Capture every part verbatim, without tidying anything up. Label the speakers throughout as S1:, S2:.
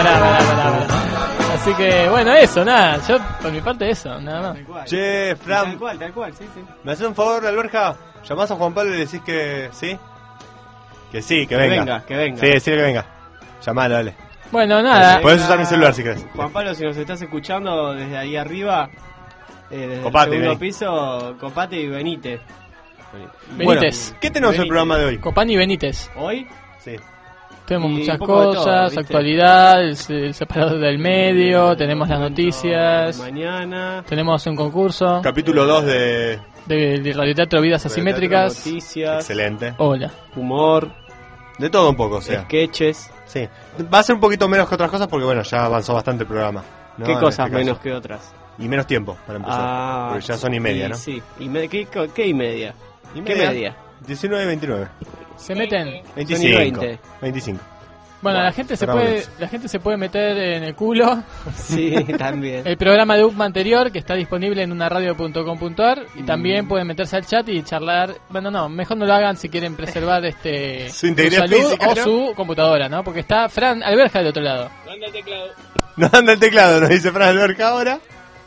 S1: pará, pará, pará, pará. Así que, bueno, eso, nada. Yo, por mi parte, eso, nada más.
S2: Che, Fran.
S3: Tal cual, tal cual, sí, sí.
S2: ¿Me haces un favor, Alberja? ¿Llamás a Juan Pablo y le decís que sí? Que sí, que,
S3: Que
S2: venga.
S3: venga, que venga.
S2: Sí, decirle que venga. Llamalo, dale.
S1: Bueno, nada.
S2: Podés usar mi celular si querés.
S3: Juan Pablo, si nos estás escuchando desde ahí arriba, eh, desde
S2: Copate,
S3: el segundo
S2: vení.
S3: piso, copate y venite.
S1: Benítez.
S2: Bueno, ¿qué tenemos en el programa de hoy?
S1: Copani Benítez.
S3: ¿Hoy?
S2: Sí.
S1: Tenemos
S3: Y
S1: muchas
S3: un poco de todo,
S1: cosas,
S3: ¿viste?
S1: actualidad, el, el separador del medio, tenemos las noticias,
S3: Mañana.
S1: tenemos un concurso
S2: Capítulo dos de...
S1: de, de radioteatro Vidas Asimétricas.
S3: Noticias.
S2: Excelente.
S1: Hola.
S3: Humor.
S2: De todo un poco, o sea.
S3: Sketches.
S2: Sí. Va a ser un poquito menos que otras cosas porque, bueno, ya avanzó bastante el programa, ¿no?
S3: ¿Qué
S2: En
S3: cosas
S2: este caso.
S3: menos que otras?
S2: Y menos tiempo, para empezar.
S3: Ah,
S2: porque ya son y media,
S3: sí,
S2: ¿no?
S3: Sí. ¿Y me- qué, ¿Qué y media?
S2: ¿Y
S3: ¿Qué
S2: media?
S3: media?
S2: diecinueve y veintinueve.
S1: Se meten.
S2: veinticinco.
S3: veinte.
S2: veinticinco.
S1: Bueno,
S3: Bueno,
S1: la gente se
S2: programa
S1: puede
S2: diez.
S1: la gente se puede meter en el culo
S3: Sí, también.
S1: el programa de U P M anterior que está disponible en unaradio punto com punto ar y también pueden meterse al chat y charlar. Bueno, no, mejor no lo hagan si quieren preservar este
S2: Su integridad
S1: salud
S2: física,
S1: o
S2: ¿no?
S1: su computadora, ¿no? Porque está Fran Alberja del otro lado.
S2: No anda el teclado, nos dice Fran Alberca ahora.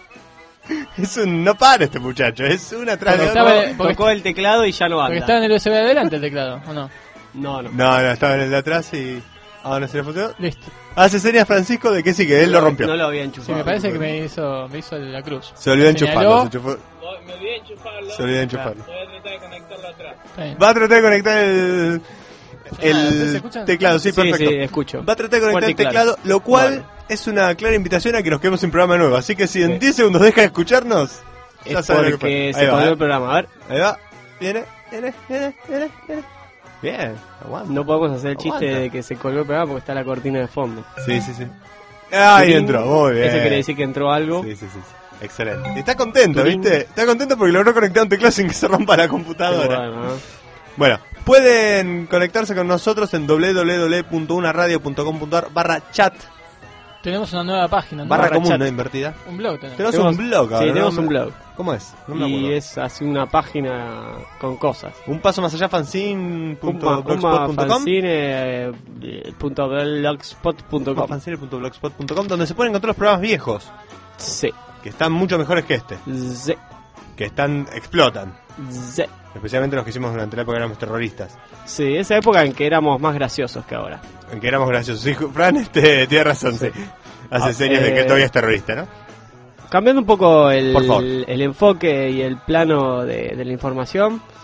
S2: Es un... No para este muchacho, es una tras de
S1: Porque
S2: otra.
S1: estaba- porque-
S3: Tocó el teclado y ya no
S1: Porque
S3: anda.
S1: está en el U S B adelante el teclado, ¿o no?
S3: No, no.
S2: No, no, estaba en el de atrás y... Ahora se le funcionó.
S1: Listo.
S2: Hace señas Francisco de que sí, que él lo rompió.
S3: No lo había
S1: Sí,
S3: enchufado.
S1: me parece que me hizo me hizo la cruz.
S2: Se olvidó de
S1: Señaló.
S2: enchufarlo. Se, enchufó-
S4: Me olvidé de enchufarlo.
S2: se olvidó de enchufarlo.
S4: Voy a tratar de conectarlo atrás.
S1: Está bien.
S2: Va a tratar de conectar el...
S1: ¿ustedes
S2: El
S1: escuchan?
S2: teclado, sí,
S3: Sí,
S2: perfecto.
S3: sí, escucho.
S2: Va a tratar de conectar
S3: Fuerte
S2: el
S3: y claro.
S2: teclado, lo cual
S3: Bueno.
S2: es una clara invitación a que nos quedemos sin programa nuevo. Así que si en
S3: Sí.
S2: diez segundos deja de escucharnos, ya
S3: Es
S2: saben lo que
S3: porque
S2: fue.
S3: se
S2: Ahí va,
S3: colgó
S2: ¿eh?
S3: el programa. A ver,
S2: Ahí va, viene, viene, viene, viene, viene. Bien, aguanta.
S3: no podemos hacer el chiste
S2: Aguanta.
S3: de que se colgó el programa porque está la cortina de fondo.
S2: Sí, sí, sí. Ahí
S3: Turín.
S2: entró, muy bien.
S3: Eso quiere decir que entró algo.
S2: Sí, sí, sí, sí. Excelente. Y está contento,
S3: Turín.
S2: ¿viste? Está contento porque logró conectar un teclado sin que se rompa la
S3: Qué
S2: computadora.
S3: bueno, ¿no?
S2: Bueno, pueden conectarse con nosotros en doble u doble u doble u punto una radio punto com punto ar barra chat,
S1: Tenemos una nueva página, ¿no?
S2: barra
S3: Barra
S2: común,
S3: chat.
S2: no invertida.
S1: Un blog tenemos.
S2: Tenemos,
S3: Tenemos-
S2: un blog ahora,
S3: Sí, tenemos
S2: ¿no?
S3: un blog.
S2: ¿Cómo es? No me
S3: Y
S2: acuerdo.
S3: es así una página con cosas.
S2: Un paso más allá, fanzine punto
S3: Uma-
S2: blogspot punto com.
S3: Fanzine, eh, punto blogspot punto com.
S2: fanzine punto blogspot punto com, donde se pueden encontrar los programas viejos,
S3: Sí.
S2: que están mucho mejores que este,
S3: Sí.
S2: que están explotan,
S3: Sí.
S2: especialmente los que hicimos durante la época que éramos terroristas,
S3: Sí, esa época en que éramos más graciosos que ahora.
S2: en que éramos graciosos. Sí, Fran, este, tiene razón, sí. Hace
S3: Ah,
S2: señas de que
S3: eh,
S2: todavía es terrorista, ¿no?
S3: Cambiando un poco el,
S2: Por favor.
S3: el enfoque y el plano de, de la información,
S2: Sí.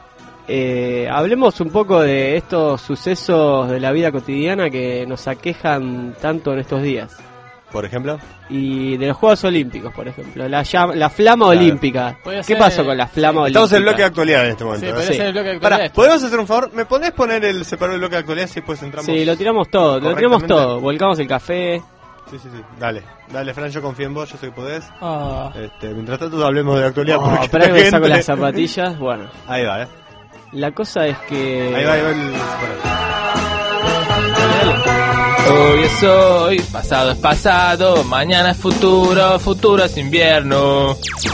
S3: eh, hablemos un poco de estos sucesos de la vida cotidiana que nos aquejan tanto en estos días.
S2: Por ejemplo,
S3: Y de los Juegos Olímpicos, por ejemplo. La, llama- la flama
S2: Claro.
S3: olímpica.
S1: Puede
S3: ¿Qué
S1: ser-
S3: pasó con la flama
S2: estamos en el
S3: olímpica?
S2: bloque de actualidad en este
S1: Sí,
S2: momento. ¿eh?
S1: podría
S3: Sí.
S1: ser el bloque de
S2: Pará,
S1: actualidad.
S2: ¿podemos hacer un favor? ¿Me podés poner el separador del bloque de actualidad si después entramos?
S3: Sí, lo tiramos todo, lo tiramos
S2: correctamente?
S3: todo. Volcamos el café.
S2: Sí, sí, sí. Dale, dale, Fran, yo confío en vos, yo sé que podés.
S1: Ah,
S2: Este, mientras tanto hablemos de la actualidad.
S3: Oh,
S2: porque
S3: espera que
S2: la
S3: me saco
S2: gente-
S3: las zapatillas. Bueno,
S2: Ahí va, eh.
S3: la cosa es que...
S2: Ahí va, ahí va el... bueno.
S4: Hoy es hoy, pasado es pasado, mañana es futuro, futuro es invierno.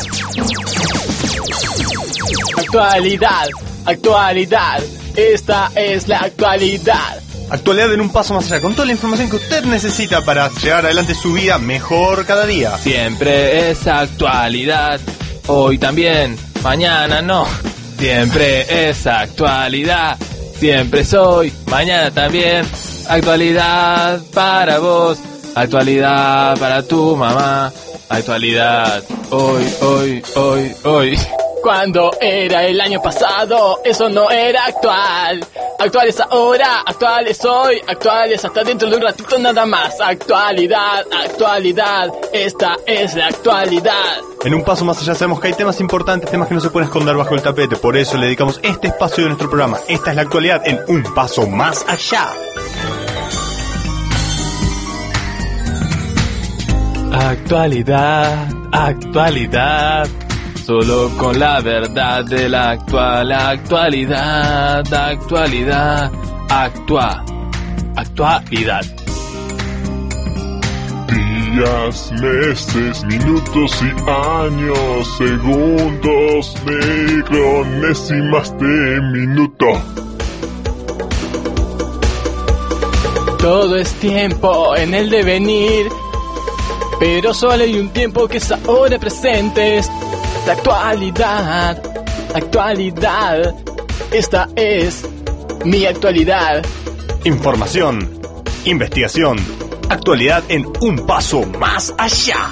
S1: actualidad, actualidad. Esta es la actualidad.
S2: Actualidad en un paso más allá, con toda la información que usted necesita para llevar adelante su vida mejor cada día.
S4: Siempre es actualidad, hoy también, mañana no. Siempre es actualidad, siempre soy, mañana también. Actualidad para vos, actualidad para tu mamá. Actualidad, hoy, hoy, hoy, hoy.
S1: Cuando era el año pasado, eso no era actual. Actual es ahora, actual es hoy, actual es hasta dentro de un ratito nada más. Actualidad, actualidad, esta es la actualidad.
S2: En un paso más allá sabemos que hay temas importantes, temas que no se pueden esconder bajo el tapete. Por eso le dedicamos este espacio de nuestro programa. Esta es la actualidad en un paso más allá.
S4: Actualidad, actualidad. Solo con la verdad de la actual actualidad, actualidad, actua, actualidad.
S5: Días, meses, minutos y años, segundos, micronésimas de minuto.
S1: Todo es tiempo en el devenir, pero solo hay un tiempo que es ahora presente. Es la actualidad, actualidad. Esta es mi actualidad.
S2: Información, investigación, actualidad en un paso más allá.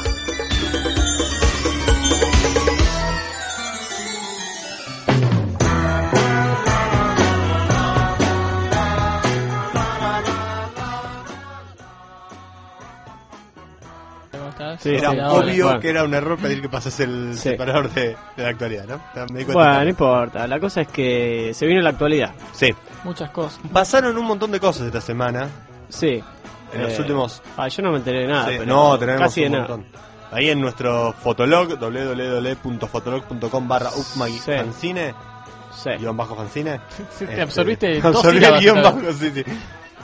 S3: Sí,
S2: era
S3: sí,
S2: obvio
S3: bueno.
S2: que era un error pedir que pasase el
S3: Sí.
S2: separador de, de la actualidad, ¿no? Me di cuenta.
S3: Bueno, no importa. La cosa es que se vino la actualidad.
S2: Sí.
S1: Muchas cosas.
S2: Pasaron un montón de cosas esta semana.
S3: Sí.
S2: En los
S3: Eh,
S2: últimos...
S3: Ah, yo no me enteré de nada.
S2: Sí,
S3: pero
S2: no, tenemos
S3: casi de
S2: un
S3: nada.
S2: montón. Ahí en nuestro fotolog, doble u doble u doble u punto fotolog punto com barra upma
S3: Sí.
S2: fanzine,
S3: Sí.
S2: guión bajo fanzine.
S1: Te
S2: Este,
S1: absorbiste dos
S2: absorbí el
S1: sílabas,
S2: guión
S1: claro.
S2: bajo, sí, sí.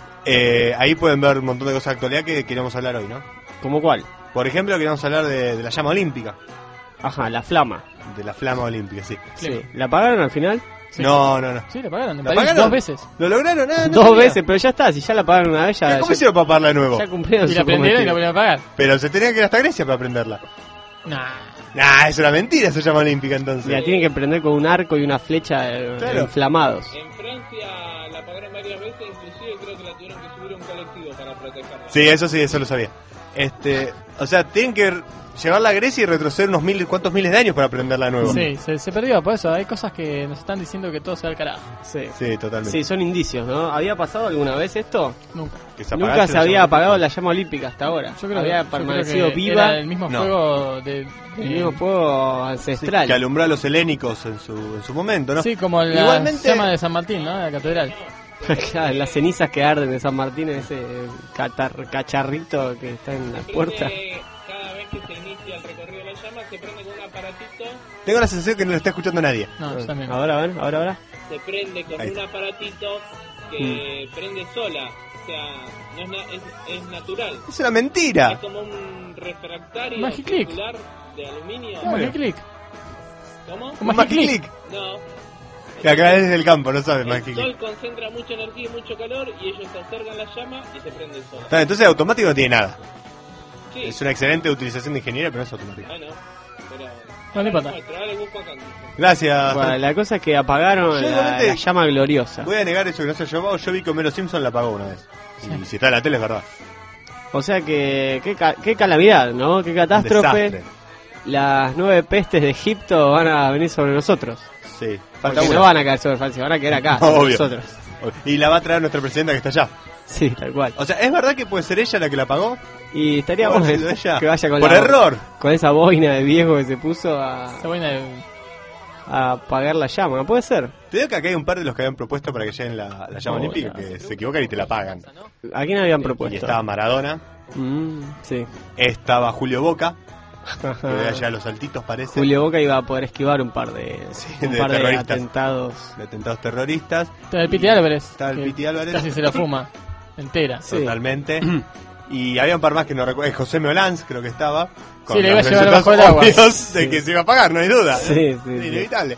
S2: Eh, ahí pueden ver un montón de cosas de actualidad que queríamos hablar hoy, ¿no?
S3: ¿Cómo cuál?
S2: Por ejemplo, queríamos hablar de, de la llama olímpica,
S3: Ajá, la flama.
S2: de la flama olímpica, sí.
S3: Sí. ¿La pagaron al final?
S1: Sí.
S2: No, no, no.
S1: Sí, la pagaron. En
S2: ¿La
S1: París
S2: pagaron?
S1: dos veces.
S2: ¿Lo lograron? Ah, no
S3: Dos
S2: sabía.
S3: veces, pero ya está. Si ya la pagaron una vez, ya,
S2: ¿Cómo
S3: ya,
S2: hicieron para pagarla de nuevo?
S3: ya cumplieron
S1: Y
S3: su
S1: la prendieron y la
S3: cometido.
S1: volvieron a pagar.
S2: Pero se tenía que ir hasta Grecia para aprenderla.
S1: Nah.
S2: Nah, es una mentira esa llama olímpica
S3: Y
S2: entonces.
S3: la tienen que prender con un arco y una flecha eh,
S2: Claro.
S3: inflamados.
S6: En Francia la pagaron varias veces, inclusive creo que la tuvieron que subir a un colectivo para protegerla.
S2: Sí, eso sí, eso lo sabía. Este, o sea, tienen que llevarla a Grecia y retroceder unos mil, ¿cuántos miles de años para aprenderla de nuevo?
S1: Sí, se, se perdió, por eso hay cosas que nos están diciendo que todo se va al carajo.
S3: Sí.
S2: Sí, totalmente.
S3: Sí, son indicios, ¿no? ¿Había pasado alguna vez esto?
S1: Nunca.
S2: Que se
S3: Nunca
S2: apagase
S3: se
S2: la
S3: había
S2: llama
S3: apagado la llama olímpica hasta ahora.
S1: Yo creo,
S3: había
S1: yo
S3: permanecido
S1: creo que
S3: viva
S1: era el mismo
S2: No.
S1: fuego de, de-
S3: el mismo fuego
S2: olímpica.
S3: ancestral.
S2: Que alumbró a los helénicos en su, en su momento, ¿no?
S1: Sí, como la
S2: Igualmente-
S1: llama de San Martín, ¿no? De la catedral.
S3: Claro, las cenizas que arden de San Martín, ese catar- cacharrito que está en la puerta.
S6: Prende, cada vez que se inicia el recorrido de la llama, se prende con un aparatito,
S2: Tengo la sensación que no lo está escuchando nadie.
S1: No, yo también.
S3: Ahora, a ver, ahora, ahora.
S6: se prende con
S2: Ahí
S6: un
S2: está.
S6: aparatito que prende sola. O sea, no es, na- es, es natural.
S2: Es una
S6: Es
S2: mentira.
S6: como un refractario
S1: Magic Click.
S6: circular de aluminio.
S1: Un Magic Click.
S6: ¿Cómo?
S1: Un
S2: Un
S1: Magic
S2: Magic
S1: Click.
S2: Click.
S6: No.
S2: Que acá es del campo, no sabes
S6: El
S2: Magic
S6: sol
S2: Click.
S6: concentra mucha energía y mucho calor y ellos se acercan la llama y se prende sola.
S2: Está, entonces automático no tiene nada.
S6: Sí,
S2: Es una excelente utilización de ingeniería, pero no es automático.
S6: bueno, pero...
S1: No le importa.
S6: Muestra, ahora busco acá.
S2: Gracias.
S3: Bueno, la cosa es que apagaron
S2: Yo
S3: la,
S2: igualmente-
S3: la llama gloriosa.
S2: Voy a negar eso que no se llevó. Yo vi que Homero Simpson la apagó una vez. Y si está en la tele es verdad.
S3: O sea que, qué, ca- qué calamidad, ¿no? Qué catástrofe.
S2: Desastre.
S3: Las nueve pestes de Egipto van a venir sobre nosotros.
S2: Sí. Falta
S3: Porque
S2: una.
S3: no van a caer sobre Francia, van a caer acá, sobre
S2: Obvio.
S3: nosotros.
S2: Y la va a traer nuestra presidenta que está allá.
S3: Sí, tal cual.
S2: O sea, ¿es verdad que puede ser ella la que la pagó?
S3: Y estaría
S2: ¿Puede
S3: bueno
S2: haber sido ella?
S3: que vaya con
S2: Por
S3: la-
S2: error.
S3: con esa boina de viejo que se puso a,
S1: Esa buena de...
S3: a apagar la llama. Puede ser.
S2: Te digo que acá hay un par de los que habían propuesto para que lleguen la, la llama
S1: Oh,
S2: olímpica
S1: ya.
S2: que se equivocan y te la pagan.
S3: ¿A quién habían
S2: Y
S3: propuesto?
S2: estaba Maradona,
S3: Mm, sí.
S2: estaba Julio Boca, que voy allá a los saltitos parece,
S3: Julio Boca iba a poder esquivar un par de,
S2: Sí,
S3: un
S2: de
S3: par de
S2: terroristas.
S3: atentados.
S2: de atentados terroristas,
S1: Está el Piti Álvarez.
S2: Está el
S1: que
S2: Piti Álvarez.
S1: Casi se la fuma. Entera.
S3: Sí.
S2: totalmente. Y había un par más que no recuerdo, eh, José Meolanz creo que estaba.
S1: Sí, le iba a
S2: los
S1: llevar
S2: resultados
S1: bajo el agua.
S2: obvios de
S3: Sí.
S2: que se iba a pagar, no hay duda.
S3: Sí, sí,
S2: Es
S3: sí.
S2: inevitable.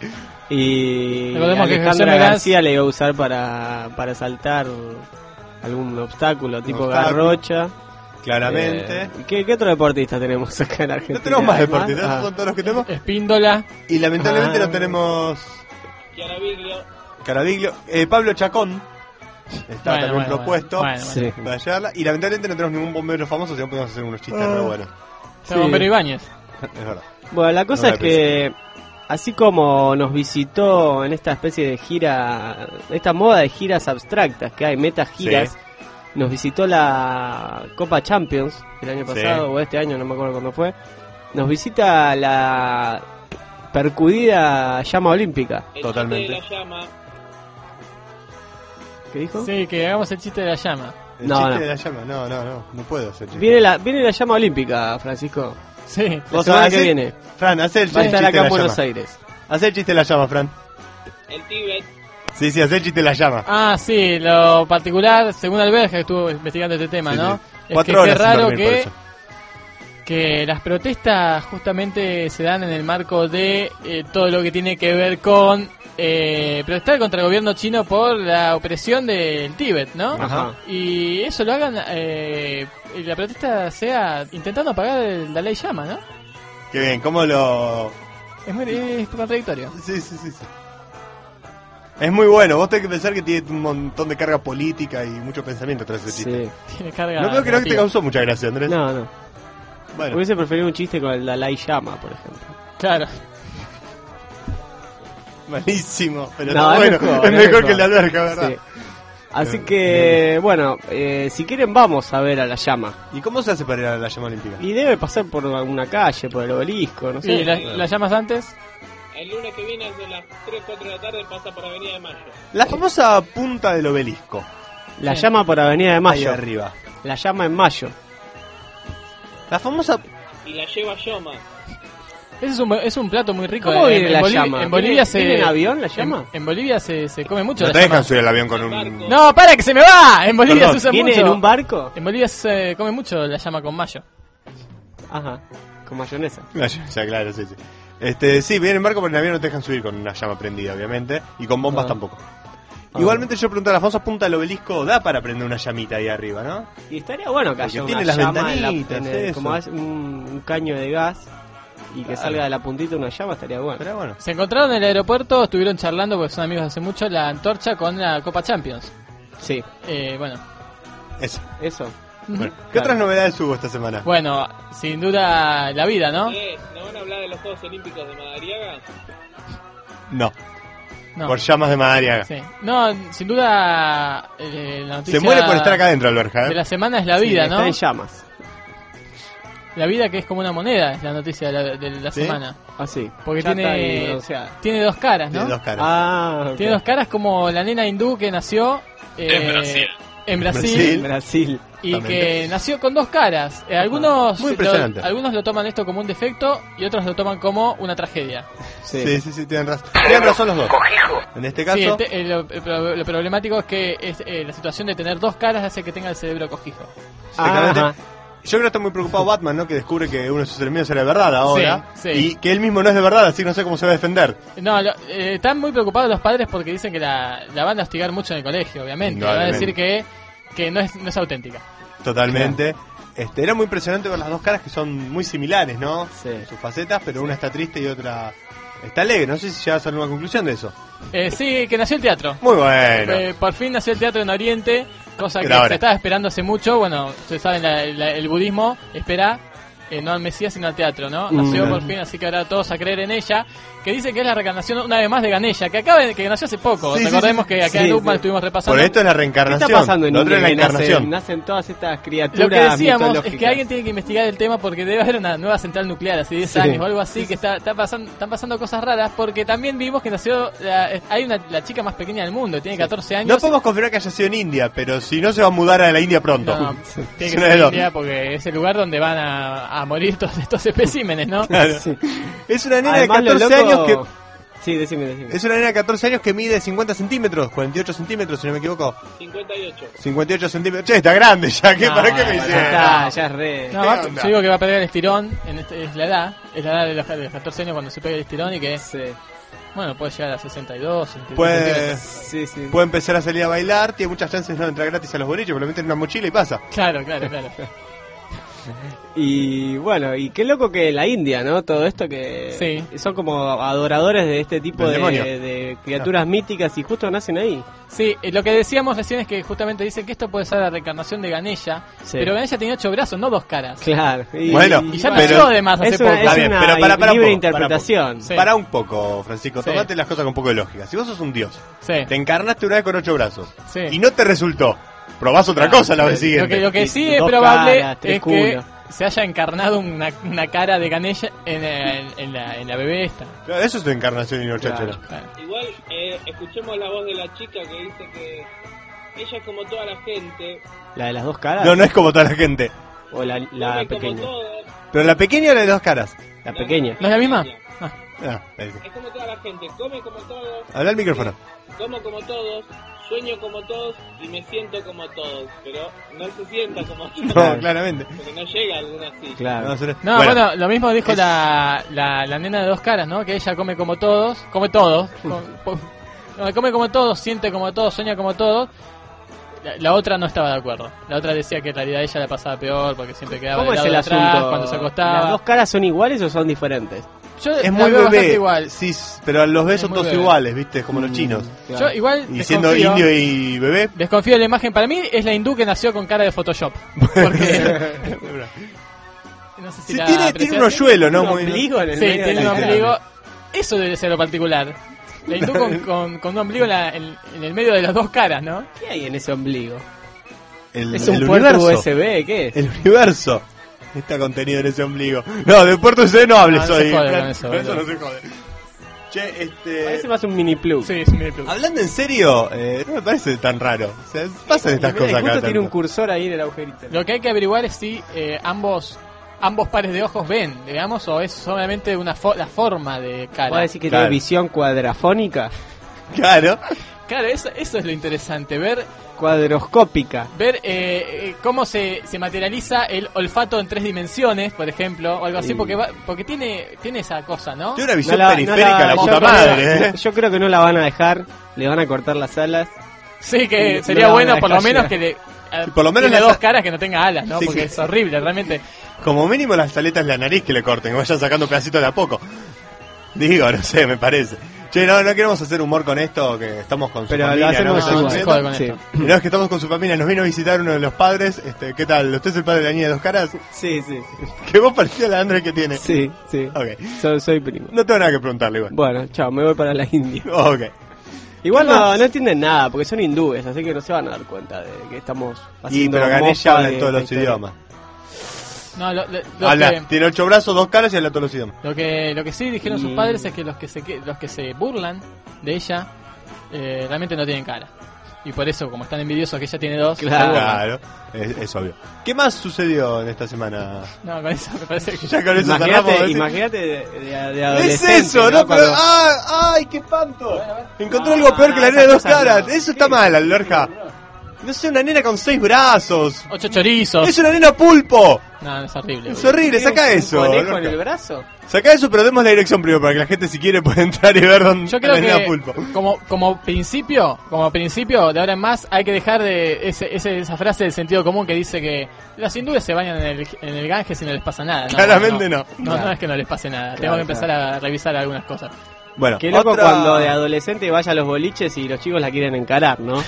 S3: Y
S1: Recordemos que
S3: Alejandra
S1: José Meraz-
S3: García le iba a usar para, para saltar algún obstáculo tipo
S2: obstáculo,
S3: garrocha.
S2: Claramente.
S3: Eh, ¿qué, ¿Qué otro deportista tenemos acá en Argentina?
S2: No tenemos más
S3: ¿Hay
S2: deportistas, esos
S3: Ah.
S2: son todos los que tenemos.
S1: Espíndola.
S2: Y lamentablemente
S3: Ah.
S2: no tenemos
S6: Chiaraviglio,
S2: Caraviglio. Eh, Pablo Chacón está
S1: Bueno,
S2: también
S1: bueno,
S2: propuesto
S1: bueno, bueno,
S3: Sí.
S2: para llevarla. Y lamentablemente no tenemos ningún bombero famoso, si no podemos hacer unos chistes
S3: Ah.
S2: re buenos.
S1: Se llama Bombero Ibáñez.
S2: Es verdad.
S3: Bueno, la cosa
S2: No
S3: es que así como nos visitó en esta especie de gira, esta moda de giras abstractas que hay, meta giras,
S2: Sí.
S3: nos visitó la Copa Champions el año
S2: Sí.
S3: pasado o este año, no me acuerdo cuándo fue. Nos visita la percudida llama olímpica.
S6: el
S2: Totalmente.
S6: chiste de la llama,
S3: ¿Qué dijo?
S1: Sí, que hagamos el chiste de la llama.
S2: El
S3: No,
S2: chiste
S3: no.
S2: de la llama, no, no, no, no puedo hacer chiste.
S3: Viene la, viene la llama olímpica, Francisco.
S1: Sí.
S3: La
S2: Vos
S3: semana
S2: hacé-
S3: que viene.
S2: Fran, haz el
S3: Va a
S2: chiste
S3: estar
S2: de
S3: acá
S2: la
S3: en Buenos
S2: llama.
S3: Aires.
S2: Haz el chiste de la llama, Fran.
S6: el Tíbet,
S2: Sí, sí, haz el chiste de la llama.
S1: Ah, sí, lo particular, según Alberja, que estuvo investigando este tema,
S2: Sí,
S1: ¿no?
S2: sí.
S1: Es
S2: Cuatro
S1: que
S2: horas
S1: qué
S2: sin
S1: raro
S2: dormir por
S1: que
S2: eso.
S1: que las protestas justamente se dan en el marco de eh, todo lo que tiene que ver con eh, protestar contra el gobierno chino por la opresión del Tíbet, ¿no?
S3: Ajá.
S1: Y eso lo hagan, eh, y la protesta sea intentando apagar el Dalai Lama, ¿no?
S2: Qué bien, ¿cómo lo...?
S1: Es muy es contradictorio.
S2: Sí, sí, sí, sí. Es muy bueno, vos tenés que pensar que tiene un montón de carga política y mucho pensamiento tras ese chiste.
S3: Sí.
S1: Tiene carga
S2: No creo que no te
S1: narrativa.
S2: causó mucha gracia, Andrés.
S3: No, no.
S2: Bueno,
S3: Hubiese preferido un chiste con el Dalai Lama, por ejemplo.
S1: Claro.
S2: malísimo, pero
S3: No,
S2: está
S3: es
S2: bueno,
S3: mejor,
S2: es
S3: es
S2: mejor
S3: mejor.
S2: que el de alberca, ¿verdad?
S3: Sí. Así que, bueno, eh, si quieren vamos a ver a la llama.
S2: ¿Y cómo se hace para ir a la llama olímpica?
S3: Y debe pasar por alguna calle, por el obelisco, no sé.
S1: ¿Y la- las llamas antes?
S6: El lunes que viene, de las tres, cuatro de la tarde, pasa por Avenida de Mayo.
S2: La famosa punta del obelisco,
S3: La
S1: Sí.
S3: llama por Avenida de
S2: ahí
S3: Mayo.
S2: arriba.
S3: La llama en Mayo.
S2: La famosa...
S6: Y la lleva Yoma.
S1: Ese es un, es un plato muy rico.
S3: ¿Cómo
S1: En-
S3: viene
S1: en
S3: la
S1: Boli-
S3: llama?
S1: En Bolivia
S3: ¿Viene-
S1: se...
S3: viene en avión la llama?
S1: En, en Bolivia se, se come mucho
S2: No
S1: la
S2: te
S1: llama.
S2: dejan subir el avión con un...
S1: No, para que se me va. En Bolivia
S2: Perdón.
S1: se usa
S3: ¿Viene
S1: mucho.
S3: en un barco?
S1: En Bolivia se come mucho la llama con mayo.
S3: Ajá, con mayonesa.
S2: La llama, ya, claro, sí, sí. Este, sí, viene en barco, pero en el avión no te dejan subir con una llama prendida, obviamente. Y con bombas
S3: Ah.
S2: tampoco.
S3: Ah.
S2: Igualmente yo pregunto, la famosa punta del obelisco da para prender una llamita ahí arriba, ¿no?
S3: Y estaría bueno que
S2: Porque
S3: haya
S2: tiene
S3: una
S2: las
S3: llama en la-
S2: ventanitas,
S3: en el-
S2: eso.
S3: como es un, un caño de gas y que
S2: Claro.
S3: salga de la puntita una llama, estaría bueno.
S2: Pero bueno.
S1: Se encontraron en el aeropuerto, estuvieron charlando porque son amigos hace mucho, la antorcha con la Copa Champions.
S3: Sí,
S1: Eh, bueno.
S2: Eso.
S3: eso.
S2: Bueno, ¿qué
S1: Claro.
S2: otras novedades hubo esta semana?
S1: Bueno, sin duda la vida, ¿no?
S6: Eh, ¿No van a hablar de los Juegos Olímpicos de Madariaga?
S2: No,
S1: No.
S2: por llamas de Madariaga.
S1: Sí. No, sin duda eh, la noticia
S2: Se muere por estar acá adentro, Alberja,
S1: de
S2: ¿eh?
S1: la semana es la vida,
S3: Sí,
S1: ¿no?
S3: está en llamas.
S1: La vida que es como una moneda es la noticia de la, de la
S2: ¿Sí?
S1: semana.
S3: Así.
S1: Porque
S3: Chata y
S1: tiene,
S3: bronceada.
S1: tiene dos caras, ¿no?
S2: Tiene dos caras.
S3: Ah, ok.
S1: Tiene dos caras como la nena hindú que nació eh,
S4: En Brasil.
S1: en Brasil,
S2: Brasil.
S3: En Brasil.
S1: y
S2: Exactamente.
S1: que nació con dos caras. Eh, algunos,
S2: Muy
S1: lo,
S2: impresionante.
S1: algunos lo toman esto como un defecto y otros lo toman como una tragedia.
S3: Sí.
S2: Sí, sí, sí, tienen razón. Tienen razón los dos. En este caso,
S1: Sí, el te- eh, lo, el pro- lo problemático es que es, eh, la situación de tener dos caras hace que tenga el cerebro cojizo.
S2: exactamente.
S3: Ajá.
S2: Yo creo que está muy preocupado Batman, ¿no? Que descubre que uno de sus enemigos era de verdad ahora.
S1: Sí, sí.
S2: Y que él mismo no es de verdad, así que no sé cómo se va a defender.
S1: No, lo- eh, están muy preocupados los padres porque dicen que la, la van a hostigar mucho en el colegio, obviamente. Le van a decir que, que no, es, no es auténtica.
S2: Totalmente. Este, era muy impresionante ver las dos caras que son muy similares, ¿no?
S3: Sí.
S2: Sus facetas, pero una está triste y otra está alegre. No sé si llegas a alguna conclusión de eso.
S1: Eh, sí, que nació el teatro.
S2: Muy bueno.
S1: Eh, por fin nació el teatro en Oriente, cosa que
S2: Era hora.
S1: se estaba esperando hace mucho. Bueno, ustedes saben, la- la- el budismo espera eh, no al Mesías sino al teatro, ¿no? Nació
S3: Mm.
S1: por fin, así que ahora todos a creer en ella. Que dice que es la reencarnación una vez más de Ganesha, que acaba de, que nació hace poco.
S2: Sí, sí,
S1: Recordemos
S2: sí,
S1: que acá
S3: sí,
S1: en Upman
S3: sí.
S1: estuvimos repasando.
S2: Por esto es la
S3: ¿Qué
S2: reencarnación.
S3: está pasando en
S2: Lo otro es la
S3: India? Que
S2: encarnación.
S3: nacen, nacen todas estas
S1: Lo
S3: criaturas
S1: que decíamos es
S3: mitológicas.
S1: que alguien tiene que investigar el tema porque debe haber una nueva central nuclear hace diez
S3: Sí.
S1: años o algo así, que está, está pasando, están pasando cosas raras porque también vimos que nació, la- hay una, la chica más pequeña del mundo, tiene catorce años.
S2: No podemos confirmar que haya sido en India, pero si no se va a mudar a la India pronto.
S1: No, tiene que
S2: Una
S1: ser
S2: de dos.
S1: India porque es el lugar donde van a, a morir todos estos especímenes, ¿no?
S2: Claro.
S3: Sí.
S2: Es una nena
S3: Además,
S2: de
S3: lo
S2: catorce
S3: loco-
S2: años que...
S3: Sí, decime, decime.
S2: Es una nena de catorce años que mide cincuenta centímetros, cuarenta y ocho centímetros, si no me equivoco.
S6: cincuenta y ocho.
S2: cincuenta y ocho centímetros. Che, está grande ya, ¿qué,
S1: No,
S2: ¿para qué me
S1: bueno,
S2: dice?
S3: Ya está, ya es re...
S1: No,
S2: ¿Qué
S1: va-
S2: onda?
S1: yo digo que va a perder el estirón, en este, es la edad, es la edad de los, de los catorce años cuando se pega el estirón y que,
S3: Sí,
S1: bueno, puede llegar a sesenta y dos, sesenta y tres
S2: Puede,
S1: centímetros.
S3: sí, sí.
S2: puede empezar a salir a bailar, tiene muchas chances de no entrar gratis a los boliches, pero lo meten en una mochila y pasa.
S1: Claro, claro, claro.
S3: Y bueno, y qué loco que la India, ¿no? Todo esto que
S1: Sí.
S3: son como adoradores de este tipo
S2: Del
S3: de,
S2: demonio.
S3: de criaturas míticas y justo nacen ahí.
S1: Sí, eh, lo que decíamos recién es que justamente dicen que esto puede ser la reencarnación de Ganesha,
S3: Sí.
S1: pero Ganesha tenía ocho brazos, no dos caras.
S3: Claro. Y,
S2: Bueno,
S1: Y ya
S2: Pero-
S1: nació además hace
S3: es una,
S1: poco.
S3: es
S2: Está bien,
S3: una
S2: pero para- para
S3: libre
S2: un poco, para
S3: interpretación.
S1: Sí.
S2: Para un poco, Francisco,
S1: Sí.
S2: tomate las cosas con un poco de lógica. Si vos sos un dios,
S1: Sí.
S2: te encarnaste una vez con ocho brazos
S1: Sí.
S2: y no te resultó, probás otra cosa la vez
S1: Lo
S2: siguiente.
S1: que, lo que
S3: Y
S1: sí es
S3: dos
S1: probable
S3: caras, tres
S1: es que
S3: culos.
S1: se haya encarnado una, una cara de Ganesha en, en, en la, en la bebé esta.
S2: Claro, eso es tu encarnación y no
S3: Claro.
S2: chachera.
S1: Claro.
S6: Igual, eh, escuchemos la voz de la chica que dice que ella es como toda la gente.
S3: La de las dos caras
S2: No, no es como toda la gente.
S3: o la, la
S6: come
S3: pequeña.
S6: Como todos,
S2: Pero la pequeña o la de dos caras.
S3: La pequeña.
S1: ¿No es la misma? Ah,
S2: Ah, ahí.
S6: es como toda la gente, come como todos,
S2: Habla al micrófono.
S6: como como todos, sueño como todos y me siento como todos, pero no se sienta como todos.
S2: No, claramente.
S6: Porque no llega a alguna así.
S3: Claro.
S2: No, se-
S1: No, bueno, lo mismo dijo
S2: es-
S1: la, la, la nena de dos caras, ¿no? Que ella come como todos, come todos, com- po- no, come como todos, siente como todos, sueña como todos. La, la otra no estaba de acuerdo. La otra decía que en realidad ella la pasaba peor porque siempre quedaba
S3: ¿Cómo
S1: del
S3: es
S1: lado
S3: el
S1: de atrás
S3: asunto?
S1: cuando se acostaba.
S3: ¿Las dos caras son iguales o son diferentes?
S1: Yo
S2: Es
S1: la
S2: muy
S1: veo bastante
S2: bebé,
S1: igual.
S2: sí, pero los bebés
S1: Es
S2: son
S1: muy
S2: todos
S1: bebé.
S2: iguales, ¿viste? Como los
S3: Mm,
S2: chinos.
S3: claro.
S1: Yo igual
S2: Y siendo
S1: desconfío,
S2: indio y bebé.
S1: desconfío de la imagen. Para mí es la hindú que nació con cara de Photoshop. Porque no sé si
S2: Sí,
S1: la
S2: tiene, tiene
S1: apreciaste.
S2: un hoyuelo, ¿no?
S3: ¿Un
S2: Muy-
S3: ombligo en el
S1: Sí,
S3: medio
S1: tiene
S3: de
S1: un
S3: la
S1: ombligo.
S3: cara?
S1: Eso debe ser lo particular. La hindú con, con, con un ombligo en, la- en- en el medio de las dos caras, ¿no?
S3: ¿Qué hay en ese ombligo?
S2: El,
S3: ¿Es un
S2: el
S3: puerto
S2: universo.
S3: U S B? ¿Qué es?
S2: El universo está contenido en ese ombligo. No, de puerto U S B no hables
S1: No, no
S2: hoy.
S1: se jode
S2: Fran.
S1: con eso,
S2: Con eso
S1: boludo.
S2: no se jode. Che, este...
S3: Parece más un mini plug.
S1: Sí, es un mini plug.
S2: Hablando en serio, eh, no me parece tan raro. O sea, pasan estas
S3: Mira,
S2: cosas acá.
S3: justo tiene un
S2: tanto.
S3: cursor ahí en el agujerito.
S1: Lo que hay que averiguar es si eh, ambos ambos pares de ojos ven, digamos, o es solamente una fo- la forma de cara.
S3: ¿Puedo decir que
S2: Claro.
S3: tiene visión cuadrafónica?
S2: Claro.
S1: Claro, eso, eso es lo interesante, ver
S3: Cuadroscópica.
S1: ver eh, eh, cómo se, se materializa el olfato en tres dimensiones, por ejemplo, o algo así,
S3: Sí.
S1: porque va, porque tiene tiene esa cosa, ¿no?
S2: Tiene una visión
S3: No la- no
S2: periférica,
S3: la-
S2: la,
S3: yo
S2: puta
S3: creo-
S2: madre, ¿eh?
S3: Yo creo que no la van a dejar, le van a cortar las alas.
S1: Sí, que
S3: No
S1: sería
S3: la van
S1: bueno
S3: a
S1: por lo
S3: dejar
S1: menos
S3: llegar.
S1: que le... eh,
S2: Sí, por lo menos
S1: tiene
S2: la-
S1: dos caras que no tenga alas, ¿no?
S2: Sí,
S1: Porque
S2: que-
S1: es horrible, realmente.
S2: Como mínimo las aletas de la nariz que le corten, que vayan sacando pedacitos de a poco. Digo, no sé, me parece. Che, no, no queremos hacer humor con esto, que estamos con su
S3: Pero lo
S2: familia,
S3: hacemos
S2: ¿no?
S1: no,
S2: Que
S1: no,
S2: está
S1: se
S3: igual.
S1: jode con
S3: Sí.
S1: esto.
S2: Y no, es que estamos con su familia, nos vino a visitar uno de los padres. Este, ¿qué tal? ¿Usted es el padre de la niña de dos caras?
S3: Sí, sí.
S2: Que vos parecía la André que tiene.
S3: Sí, sí.
S2: Ok.
S3: Soy, soy primo.
S2: No tengo nada que preguntarle igual.
S3: Bueno, chao, me voy para la India.
S2: Ok.
S3: Igual
S2: ¿Qué
S3: no,
S2: más?
S3: no entienden nada, porque son hindúes, así que no se van a dar cuenta de que estamos
S2: Y
S3: haciendo
S2: pero Ganesha
S3: mofa
S2: habla en
S3: de
S2: todos
S3: la
S2: los
S3: historia.
S2: idiomas.
S1: No, lo, lo- lo
S2: Habla,
S1: que,
S2: tiene ocho brazos, dos caras y habla todos los idiomas.
S1: lo que lo que sí dijeron sus
S3: Y-
S1: padres es que los que se que- los que se burlan de ella eh, realmente no tienen cara. Y por eso, como están envidiosos que ella tiene dos, se
S3: Claro.
S1: burlan.
S2: Claro, es, es obvio. ¿Qué más sucedió en esta semana?
S1: No, con eso me parece que
S2: Ya con eso cerramos.
S3: Imagínate,
S2: ¿sí?
S3: imagínate de, de, de
S2: Es
S3: adolescente,
S2: eso, ¿no? Pero,
S3: Cuando-
S2: ¡ah! ¡Ay, qué espanto! Encontró
S3: Ah,
S2: algo peor que la nena de
S3: esa
S2: dos
S3: cosa
S2: caras.
S3: no.
S2: Eso está mal, Alorja. No sé, una nena con seis brazos.
S1: ocho chorizos.
S2: Es una nena pulpo.
S1: No, es horrible.
S2: Es
S1: boludo.
S2: horrible,
S3: ¿Tiene
S2: saca
S3: un
S2: eso.
S3: conejo
S2: Alorja.
S3: en el brazo?
S2: Saca eso, pero demos la dirección primero para que la gente, si quiere, pueda entrar y ver dónde
S1: Yo
S2: está
S1: creo
S2: la nena
S1: que
S2: pulpo.
S1: como como principio, como principio de ahora en más hay que dejar de ese, ese- esa frase del sentido común que dice que las hindúes se bañan en el, en el Ganges y no les pasa nada. No,
S2: Claramente no.
S1: No, no, no es que no les pase nada.
S3: Claro,
S1: Tengo que empezar
S3: claro.
S1: a revisar algunas cosas.
S2: Bueno,
S3: Qué loco
S2: otra-
S3: cuando de adolescente vaya a los boliches y los chicos la quieren encarar, ¿no?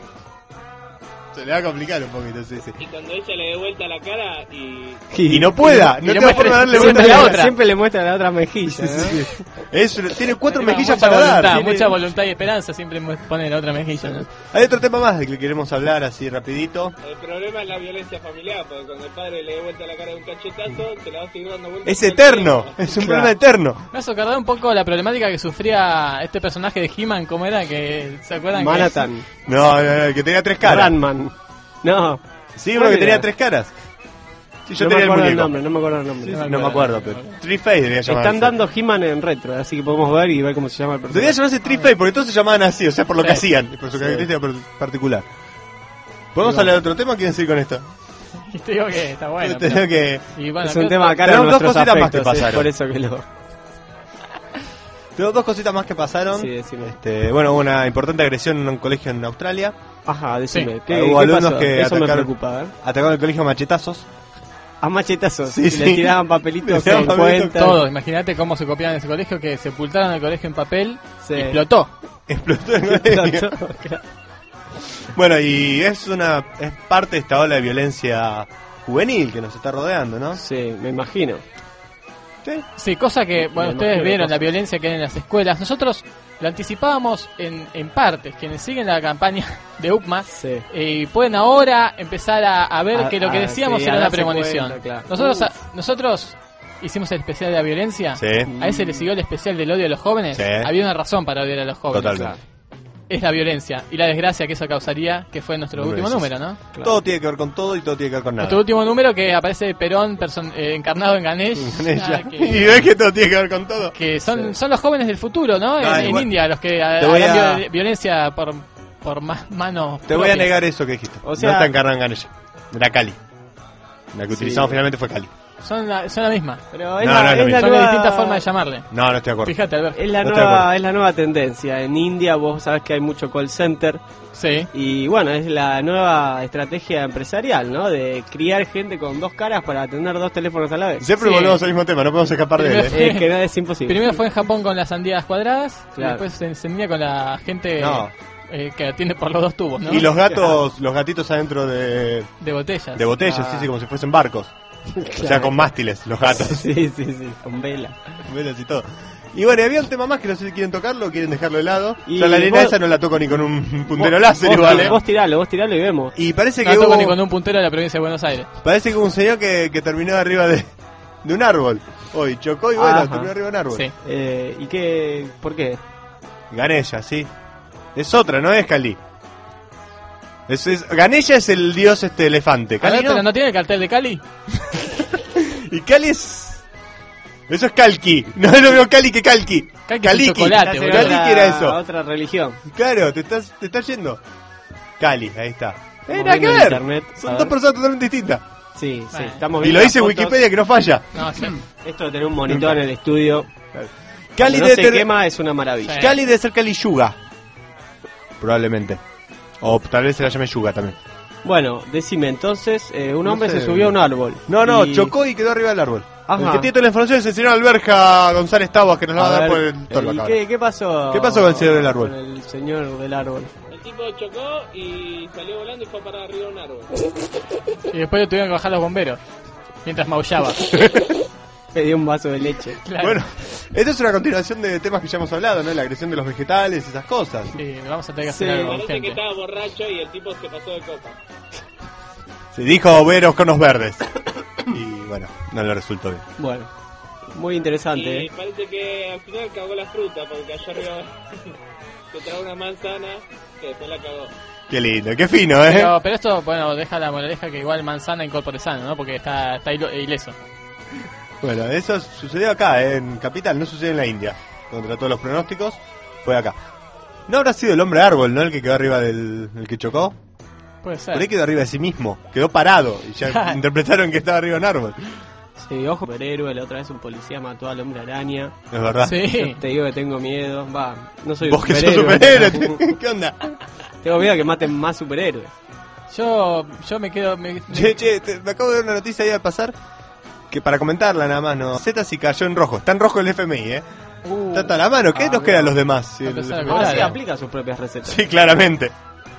S2: Se le va a complicar un poquito, sí, sí.
S6: Y cuando ella le dé vuelta la cara y...
S2: Y no pueda,
S1: y
S2: no
S1: le
S2: tengo
S1: muestre-
S2: forma de darle
S1: siempre
S2: vuelta a
S1: la
S2: la
S1: otra.
S3: Siempre le muestra la otra mejilla,
S2: Sí,
S3: ¿no?
S2: sí, sí. Es- tiene cuatro
S1: Tiene
S2: mejillas
S1: mucha
S2: para
S1: voluntad,
S2: dar.
S1: mucha voluntad y esperanza siempre mu- pone la otra mejilla, ¿no?
S2: Hay otro tema más del que queremos hablar así rapidito.
S6: El problema es la violencia familiar, porque cuando el padre le dé vuelta la cara de un cachetazo, se la va a seguir dando vuelta.
S2: Es
S6: todo el
S2: eterno,
S6: tiempo.
S2: es un
S3: Claro.
S2: problema eterno.
S1: Me hace acordar un poco la problemática que sufría este personaje de He-Man, ¿cómo era? Que, ¿se acuerdan? que-
S3: Manhattan.
S2: No, no, no, que tenía tres caras.
S3: Ranman. No.
S2: Sí, uno
S3: ¿Cuál
S2: que
S3: era?
S2: tenía tres caras. Sí, yo
S3: no
S2: tenía
S3: me
S2: el
S3: acuerdo el
S2: muñeco.
S3: nombre, no me acuerdo el nombre.
S2: Sí,
S1: No
S2: sí,
S1: me
S2: no me
S1: acuerdo.
S2: acuerdo, pero Tree Face debería llamarse.
S3: Están dando He-Man en retro, así que podemos ver y ver cómo se llama el
S2: Debería
S3: personaje.
S2: llamarse Tree Face porque todos se llamaban así, o sea, por lo que
S1: Sí.
S2: hacían, por su
S3: Sí.
S2: característica per- particular. ¿Podemos hablar de otro tema o quieren seguir con esto?
S1: Y te digo que está bueno.
S2: Tengo
S1: pero-
S2: que...
S1: y bueno,
S3: Es un
S1: creo-
S3: tema acá de
S2: Tenemos dos
S3: nuestros
S2: cositas más que
S3: afectos, es
S2: pasaron.
S3: por eso que lo...
S2: Tengo dos cositas más que pasaron.
S3: Sí, decime.
S2: Este, bueno, hubo una importante agresión en un colegio en Australia.
S3: Ajá, decime.
S1: Sí.
S3: ¿Qué,
S2: Hubo
S3: qué
S2: alumnos
S3: pasó?
S2: que
S3: Eso me
S2: atacaron-
S3: preocupa, ¿eh?
S2: Atacaron el colegio a machetazos.
S3: A machetazos.
S2: Sí,
S3: y
S2: sí.
S3: le tiraban papelitos
S2: Le tiraban
S3: en
S2: papelitos,
S3: cuenta.
S1: todo, imagínate cómo se copiaban en ese colegio, que sepultaron el colegio en papel
S3: Sí.
S1: y explotó.
S2: Explotó el colegio. Bueno, y es una es parte de esta ola de violencia juvenil que nos está rodeando, ¿no?
S3: Sí, me imagino.
S2: Sí.
S1: Sí, cosa que, bueno,
S3: Me
S1: ustedes
S3: imagino
S1: vieron
S3: cosas.
S1: la violencia que hay en las escuelas. Nosotros lo anticipábamos en, en partes. Quienes siguen la campaña de U P M A
S3: Sí.
S1: eh, pueden ahora empezar a, a ver
S3: A-
S1: que lo que
S3: a-
S1: decíamos
S3: sí,
S1: era
S3: a
S1: una
S3: darse
S1: premonición.
S3: cuenta, claro.
S1: Nosotros,
S3: Uf.
S1: a- nosotros hicimos el especial de la violencia.
S2: Sí.
S1: A ese le siguió el especial del odio a los jóvenes.
S2: Sí.
S1: Había una razón para odiar a los jóvenes.
S2: Totalmente.
S1: es la violencia y la desgracia que eso causaría, que fue nuestro
S2: Número
S1: último
S2: dieciséis.
S1: número, ¿no?
S2: Todo tiene que ver con todo y todo tiene que ver con nada.
S1: Nuestro último número que aparece Perón person- eh, encarnado en Ganesh.
S2: Ganesha.
S1: ah, que,
S2: Y ves que todo tiene que ver con todo.
S1: que son, son los jóvenes del futuro, ¿no?
S2: Ah,
S1: en, en
S2: igual.
S1: India, los que ha-
S2: Te voy
S1: harán
S2: a-
S1: vio- violencia por, por más manos
S2: Te voy a
S1: propias.
S2: negar eso que dijiste.
S3: O sea-
S2: no está encarnada en Ganesha. Era Kali. La que
S3: Sí.
S2: utilizamos finalmente fue Kali.
S1: Son la, son la misma.
S3: Pero es
S2: No,
S3: la,
S2: no es lo
S3: es la
S2: mismo.
S1: Son
S3: nueva,
S1: de distintas formas de llamarle.
S2: No, no estoy de acuerdo.
S1: Fíjate, Alberto.
S3: Es la,
S2: No estoy de
S3: nueva,
S2: acuerdo.
S3: es la nueva tendencia. En India vos sabés que hay mucho call center.
S1: Sí.
S3: Y bueno, es la nueva estrategia empresarial, ¿no? De criar gente con dos caras para tener dos teléfonos a la vez.
S2: Siempre
S1: Sí.
S2: volvemos al mismo tema, no podemos escapar de él. ¿eh?
S3: Es que no es imposible.
S1: Primero fue en Japón con las sandías cuadradas,
S3: Claro.
S1: y después se encendía con la gente
S2: No.
S1: eh, que atiende por los dos tubos, ¿no?
S2: Y los gatos, los gatitos adentro de,
S1: de botellas.
S2: de botellas,
S3: Ah.
S2: sí, sí, como si fuesen barcos. O sea, con mástiles, los gatos.
S3: Sí, sí, sí, con vela.
S2: Velas y todo. Y bueno, había un tema más que no sé si quieren tocarlo o quieren dejarlo de lado.
S3: Y
S2: Yo la arena
S3: vos-
S2: esa no la toco ni con un puntero
S3: Vos-
S2: láser
S3: vos,
S2: igual, ¿eh?
S3: Vos tiralo, vos tiralo y vemos.
S2: Y parece
S1: No
S2: que
S1: toco
S2: hubo,
S1: ni con un puntero de la provincia de Buenos Aires.
S2: parece que hubo un señor que, que terminó arriba de, de un árbol. Hoy chocó y bueno,
S3: Ajá.
S2: terminó arriba de un árbol.
S1: Sí.
S3: Eh, ¿Y qué? ¿Por qué?
S2: Ganesha, sí. Es otra, no es Kali. Es, es, Ganesha es el dios este elefante.
S1: A
S2: Kali
S1: ver,
S2: no.
S1: pero no tiene el cartel de Cali.
S2: Y Kali es... Eso es Kalki. No es lo mismo Kali que Kalki.
S1: Kalki es un
S2: Kaliki.
S1: chocolate,
S3: Hace
S1: boludo.
S2: Kaliki
S3: otra-
S2: era eso.
S3: Otra religión.
S2: Claro, te estás, te estás yendo. Kali, ahí está. Eh,
S3: Estamos
S2: nada que
S3: viendo en
S2: ver.
S3: internet, a
S2: Son
S3: ver.
S2: dos personas totalmente distintas.
S3: Sí, sí.
S1: Bueno.
S3: Estamos
S2: Y
S3: viendo
S2: lo
S3: las
S2: dice
S3: fotos.
S2: Wikipedia que no falla.
S1: No, sí.
S3: Esto de tener un monitor en el estudio.
S2: Kali
S3: Cuando no
S2: debe
S3: se
S2: tener-
S3: quema es una maravilla.
S1: Sí.
S2: Kali debe ser Kali Yuga. Probablemente. O tal vez se la llame Yuga también.
S3: Bueno, decime entonces, eh, un
S2: No
S3: hombre
S2: sé.
S3: se subió a un árbol.
S2: No, no,
S3: y-
S2: chocó y quedó arriba del árbol.
S3: Ajá.
S2: El que tiene toda la información es el señor Alberja González Tabas, que nos la va a,
S3: A
S2: dar
S3: ver,
S2: por el torno
S3: ¿y
S2: acá.
S3: qué, qué pasó?
S2: ¿Qué pasó con el señor del árbol?
S3: Con el señor del árbol.
S6: El tipo chocó y salió volando y fue a parar arriba de un árbol.
S1: Y después lo tuvieron que bajar los bomberos. Mientras maullaba.
S3: Le dio un vaso de leche.
S1: Claro.
S2: Bueno, esto es una continuación de temas que ya hemos hablado, ¿no? La agresión de los vegetales y esas cosas.
S1: Sí, vamos a tener que hacer
S3: Sí.
S1: algo
S6: Parece que
S1: urgente.
S6: estaba borracho y el tipo se pasó de copa.
S2: Se dijo ver los conos verdes. Y bueno, no le resultó bien.
S3: Bueno, muy interesante.
S6: Y
S3: ¿eh?
S6: parece que al final cagó la fruta porque cayó arriba. Se tragó una manzana que después la cagó.
S2: Qué lindo, qué fino, ¿eh?
S1: Pero, pero esto, bueno, deja la moraleja que igual manzana incorpore sano, ¿no? Porque está, está ilo- ileso.
S2: Bueno, eso sucedió acá, ¿eh? En Capital, no sucedió en la India. Contra todos los pronósticos, fue acá. ¿No habrá sido el hombre árbol, no? El que quedó arriba del el que chocó.
S1: Puede ser.
S2: Por ahí quedó arriba de sí mismo. Quedó parado y ya interpretaron que estaba arriba de un árbol.
S3: Sí, ojo, superhéroe. La otra vez un policía mató al hombre araña.
S2: Es verdad.
S1: Sí.
S3: Yo te digo que tengo miedo. Va, no soy
S2: Vos
S3: un
S2: que sos
S3: superhéroe.
S2: superhéroe, ¿qué onda?
S3: Tengo miedo que maten más superhéroes.
S1: Yo, yo me quedo... Me, me-
S2: Che, che, te- me acabo de ver una noticia ahí al pasar. Que para comentarla nada más, ¿no? Z sí cayó en rojo. Está en rojo el F M I, ¿eh?
S1: Uh,
S2: Está hasta la mano. ¿Qué
S3: ah,
S2: nos quedan los demás? Sí,
S1: Va a
S2: el
S1: empezar a
S2: F M I.
S1: cobrar,
S3: Ah, sí,
S1: eh.
S3: aplica sus propias recetas.
S2: Sí, claramente.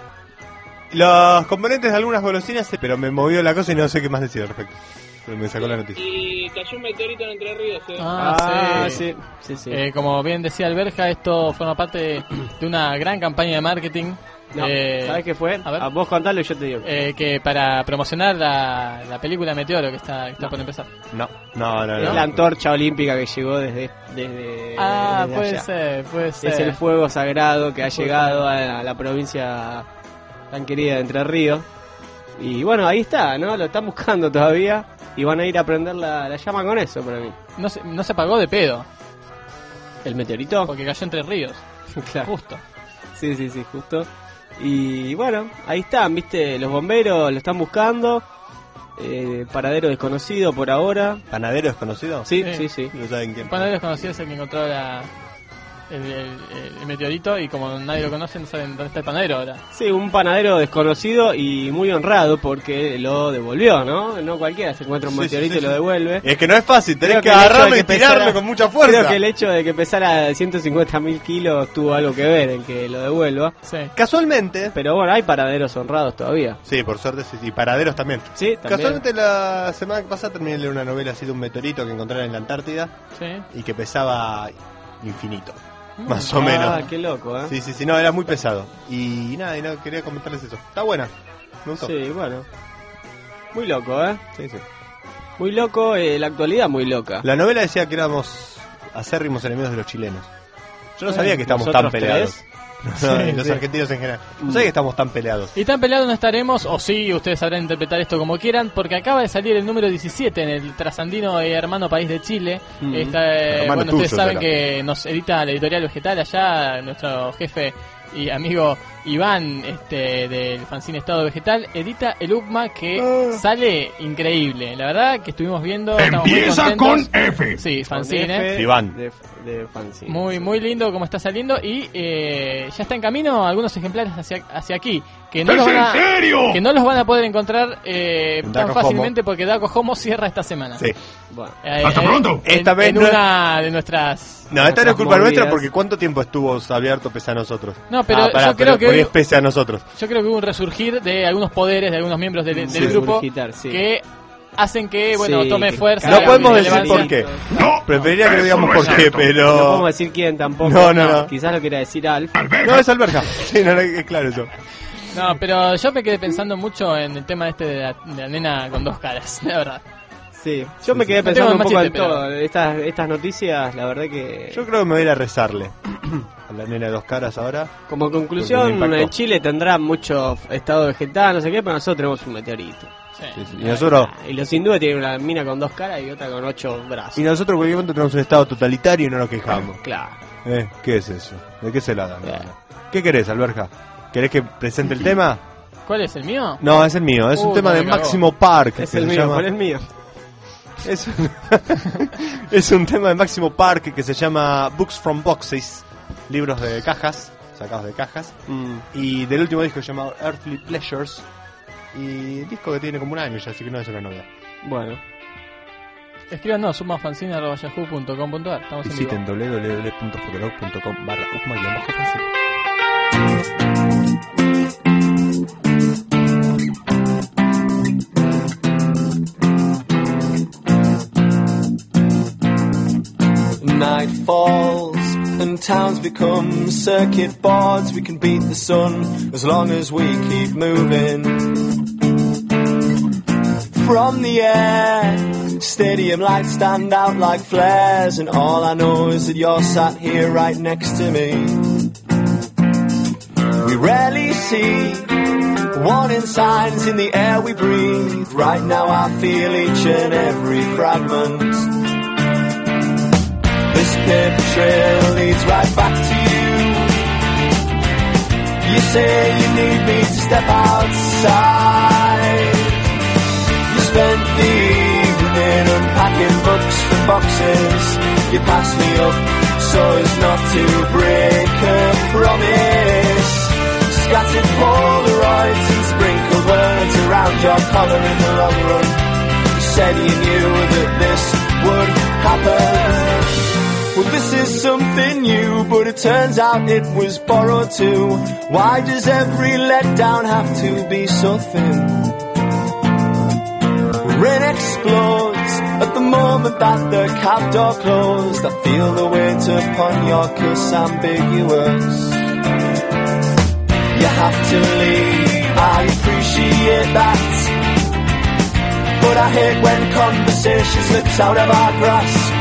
S2: Los componentes de algunas golosinas, sí, pero me movió la cosa y no sé qué más decir al respecto. Pero me sacó la noticia.
S6: Y cayó un meteorito en Entre Ríos. ¿eh?
S1: Ah,
S3: Ah,
S1: sí.
S3: sí, sí, sí.
S1: Eh, como bien decía Alberja, esto forma parte de, de una gran campaña de marketing.
S3: No,
S1: eh,
S3: ¿sabes qué fue?
S1: a ver.
S3: A vos contalo y yo te digo.
S1: eh, que para promocionar la, la película Meteoro que está, que está por empezar.
S2: No, no, no.
S3: Es
S2: no.
S3: la antorcha olímpica que llegó desde, desde,
S1: Ah,
S3: desde
S1: puede
S3: allá.
S1: ser, puede ser.
S3: Es el fuego sagrado que ha
S1: Puede
S3: llegado a, a la provincia tan querida de Entre Ríos. Y bueno, ahí está, ¿no? Lo están buscando todavía y van a ir a prender la, la llama con eso para mí.
S1: No se, no se pagó de pedo,
S3: ¿El meteorito?
S1: porque cayó entre ríos.
S3: Claro.
S1: Justo.
S3: Sí, sí, sí, justo. Y bueno, ahí están, viste, los bomberos lo están buscando. Eh, paradero desconocido por ahora.
S2: ¿Panadero desconocido?
S3: Sí,
S1: Sí.
S3: sí, sí.
S2: No saben quién.
S1: El panadero desconocido es el que encontró la, el, el- el meteorito y como nadie lo conoce no saben dónde está el panadero ahora.
S3: Sí, un panadero desconocido y muy honrado porque lo devolvió, ¿no? No cualquiera se encuentra un
S2: Sí, sí,
S3: meteorito
S2: sí,
S3: y lo
S2: sí.
S3: devuelve.
S2: Es que no es fácil, tenés
S3: Creo
S2: que
S3: que el hecho
S2: agarrarlo
S3: de
S2: y
S3: que
S2: tirarlo
S3: pesara-
S2: con mucha fuerza.
S3: Creo que el hecho de que pesara ciento cincuenta mil kilos tuvo algo que ver en que lo devuelva.
S1: Sí.
S2: Casualmente,
S3: Pero bueno, hay paraderos honrados todavía.
S2: sí, por suerte, sí, y paraderos también.
S3: Sí, también.
S2: Casualmente la semana pasada terminé de leer una novela así de un meteorito que encontraron en la Antártida
S1: Sí.
S2: y que pesaba infinito,
S1: Mm.
S2: más o menos.
S3: Ah, qué loco, ¿eh?
S2: Sí, sí, sí, no, era muy pesado. Y nada, y no, quería comentarles eso. Está buena, me gustó.
S3: Sí, bueno. Muy loco, ¿eh?
S2: Sí, sí.
S3: Muy loco, eh, la actualidad muy loca.
S2: La novela decía que éramos acérrimos enemigos de los chilenos. Yo no sabía que estábamos tan
S3: ¿Nosotros
S2: peleados.
S3: tres?
S2: No,
S1: Sí,
S2: y los
S1: sí.
S2: argentinos en general. No sé que estamos tan peleados.
S1: Y tan peleados no estaremos, o sí, ustedes sabrán interpretar esto como quieran, porque acaba de salir el número diecisiete en el trasandino y hermano país de Chile.
S3: Mm.
S1: Está, eh,
S2: Hermano
S1: bueno, ustedes
S2: tuyo,
S1: saben
S2: será.
S1: que nos edita la editorial Vegetal allá, nuestro jefe y amigo Iván este del fanzine Estado Vegetal, edita el U C M A que sale increíble. La verdad que estuvimos viendo, estamos muy
S5: Empieza
S1: contentos.
S5: con F.
S1: Sí, fanzine.
S3: F
S2: Iván.
S3: De, de fanzine.
S1: Muy muy lindo como está saliendo y eh, ya está en camino algunos ejemplares hacia hacia aquí que no
S5: ¿Es
S1: los van
S5: en
S1: a
S5: serio?
S1: que no los van a poder encontrar eh,
S2: En
S1: tan
S2: Daco
S1: fácilmente porque Daco Homo cierra esta semana.
S2: Sí.
S3: Bueno,
S1: Eh,
S5: ¡Hasta
S1: eh,
S5: pronto!
S1: En,
S2: Esta vez
S1: en
S2: no es-
S1: una de nuestras
S2: No, esta no es
S3: Nuestras
S2: culpa nuestra
S3: movidas.
S2: porque ¿cuánto tiempo estuvo abierto pese a nosotros?
S1: No, pero
S2: Ah, pará,
S1: yo creo que
S2: por ahí
S1: hoy-
S2: es pese a nosotros.
S1: yo creo que hubo un resurgir de algunos poderes de algunos miembros del, del
S3: Sí,
S1: grupo
S3: surgitar, sí.
S1: que hacen que bueno
S3: Sí,
S1: tome
S3: que
S1: fuerza.
S2: No
S3: cada
S2: podemos
S1: y
S2: decir
S1: relevancia.
S2: por qué.
S5: No,
S2: Preferiría que no
S5: eso
S2: digamos
S5: no
S2: por
S5: es
S2: qué,
S5: cierto.
S3: no
S2: pero...
S3: podemos decir quién tampoco.
S2: No, no, no.
S3: Quizás lo quiera decir Alf.
S2: No, es alberja. Sí, no, no, es claro eso.
S1: No, pero yo me quedé pensando mucho en el tema este de la, de la nena con dos caras, la verdad.
S3: Sí, yo me quedé
S1: No
S3: pensando
S1: tengo
S3: un
S1: más
S3: poco
S1: chiste,
S3: en
S1: pero-
S3: todo. Estas, estas noticias, la verdad que...
S2: Yo creo que me voy a ir a rezarle a la nena de dos caras ahora.
S3: Como
S2: Porque me
S3: conclusión,
S2: impactó.
S3: en Chile tendrá mucho estado vegetal, no sé qué, pero nosotros tenemos un meteorito.
S1: Sí.
S2: Sí, sí. Y nosotros,
S3: Y los hindúes tienen una mina con dos caras y otra con ocho brazos.
S2: y nosotros en cualquier momento tenemos un estado totalitario y no nos quejamos.
S3: Claro.
S2: ¿Eh? ¿Qué es eso? ¿De qué se la dan?
S3: Eh.
S2: ¿Qué querés, alberja? ¿Querés que presente el tema?
S1: ¿Cuál es el mío?
S2: No, es el mío. Es un
S1: Uh,
S2: tema
S1: no,
S2: de
S1: me cagó.
S2: Máximo Park.
S3: Es
S2: que
S3: el
S2: se
S3: mío,
S2: llama-
S3: ¿cuál es el mío?
S2: Es un, es un tema de Máximo Park que se llama Books from Boxes, libros de cajas, sacados de cajas,
S3: Mm.
S2: y del último disco llamado Earthly Pleasures, y disco que tiene como un año ya, así que no es una novedad.
S3: Bueno,
S1: Escríbanos sumafanzine arroba yahoo punto com punto ar. Estamos en vivo.
S2: Visiten w w w punto fotolog punto com barra upma-fanzine.
S7: Night falls and towns become circuit boards. We can beat the sun as long as we keep moving. From the air, stadium lights stand out like flares, and all I know is that you're sat here right next to me. We rarely see warning signs in the air we breathe. Right now I feel each and every fragment. This paper trail leads right back to you. You say you need me to step outside. You spent the evening unpacking books from boxes. You passed me up so as not to break a promise. Scattered Polaroids and sprinkled words around your collar in the long run. You said you knew that this would happen. Well, this is something new, but it turns out it was borrowed too. Why does every letdown have to be so thin? Rain explodes at the moment that the cab door closed. I feel the weight upon your kiss ambiguous. You have to leave, I appreciate that, but I hate when conversation slips out of our grasp.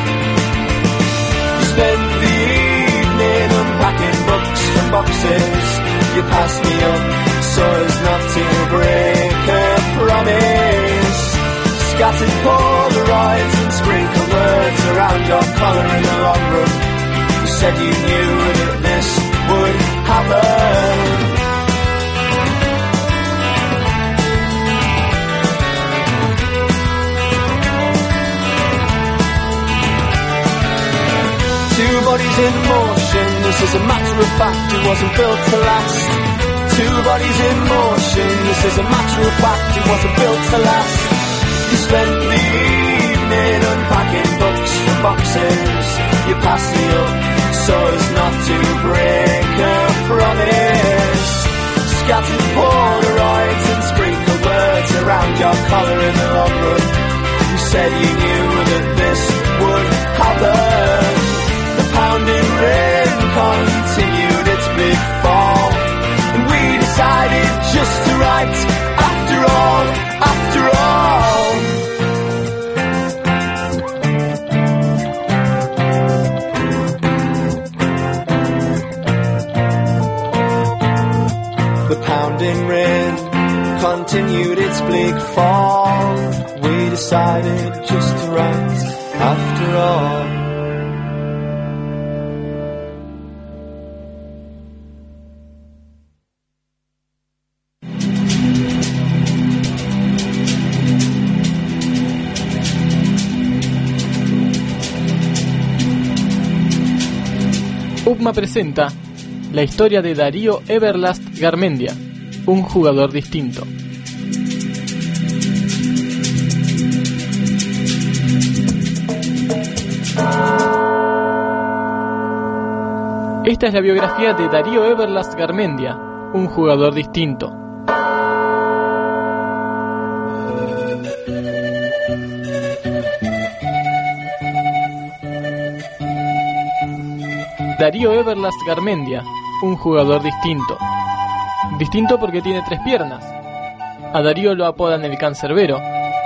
S7: Spend the evening unpacking books from boxes. You pass me up so as not to break a promise. Scattered Polaroids and sprinkled words around your collar in the long run. You said you knew that this would happen. Two bodies in motion, this is a matter of fact, it wasn't built to last. Two bodies in motion, this is a matter of fact, it wasn't built to last. You spent the evening unpacking books from boxes. You passed me up so as not to break a promise. Scattered Polaroids and sprinkled words around your collar in the long run. You said you knew that this would happen. The pounding rain continued its big fall, and we decided just to write after all, after all. bleak fall, we decided just to write after all.
S1: UPMA presenta la historia de Darío Everlast Garmendia, un jugador distinto. Esta es la biografía de Darío Everlast Garmendia, un jugador distinto. Darío Everlast Garmendia, un jugador distinto. Distinto porque tiene tres piernas. A Darío lo apodan el cancerbero.